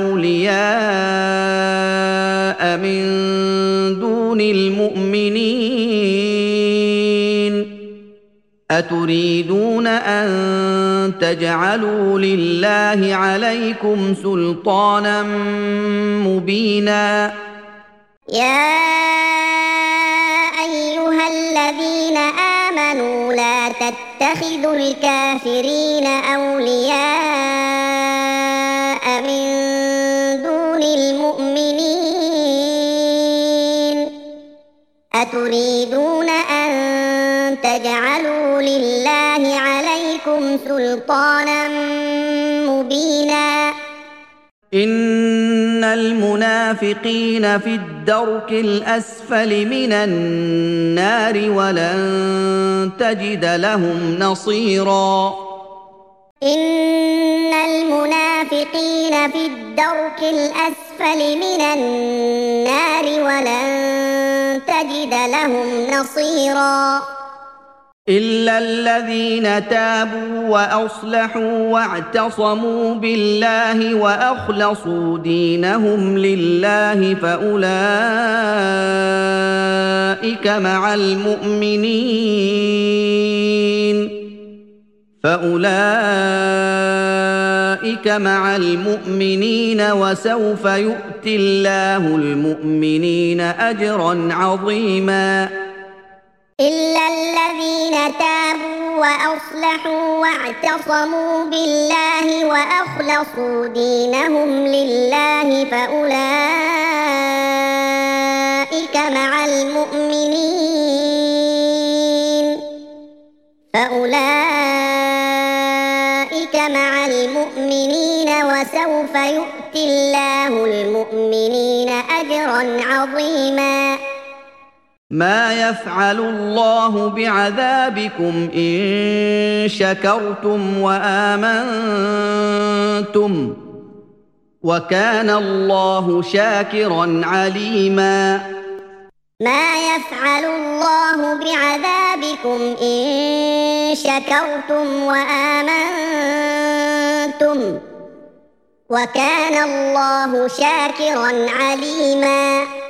أولياء من دون المؤمنين أتريدون أن تجعلوا لله عليكم سلطانا مبينا يا أيها الذين آمنوا لا تتخذوا الكافرين أولياء من دون المؤمنين أتريدون أن تجعلوا لله عليكم سلطانا مبينا إن المنافقين في الدرك الأسفل من النار ولن تجد لهم نصيرا إن المنافقين في الدرك الأسفل من النار ولن تجد لهم نصيرا إلا الذين تابوا وأصلحوا واعتصموا بالله وأخلصوا دينهم لله فأولئك مع المؤمنين فأولئك مع المؤمنين وسوف يؤتي الله المؤمنين أجرا عظيما إلا الذين تابوا وأصلحوا واعتصموا بالله وأخلصوا دينهم لله فأولئك مع المؤمنين فأولئك مع المؤمنين وسوف يؤتي الله المؤمنين أجرا عظيما ما يفعل الله بعذابكم إن شكرتم وآمنتم وكان الله شاكرا عليما ما يفعل الله بعذابكم إن شكرتم وآمنتم وكان الله شاكرا عليما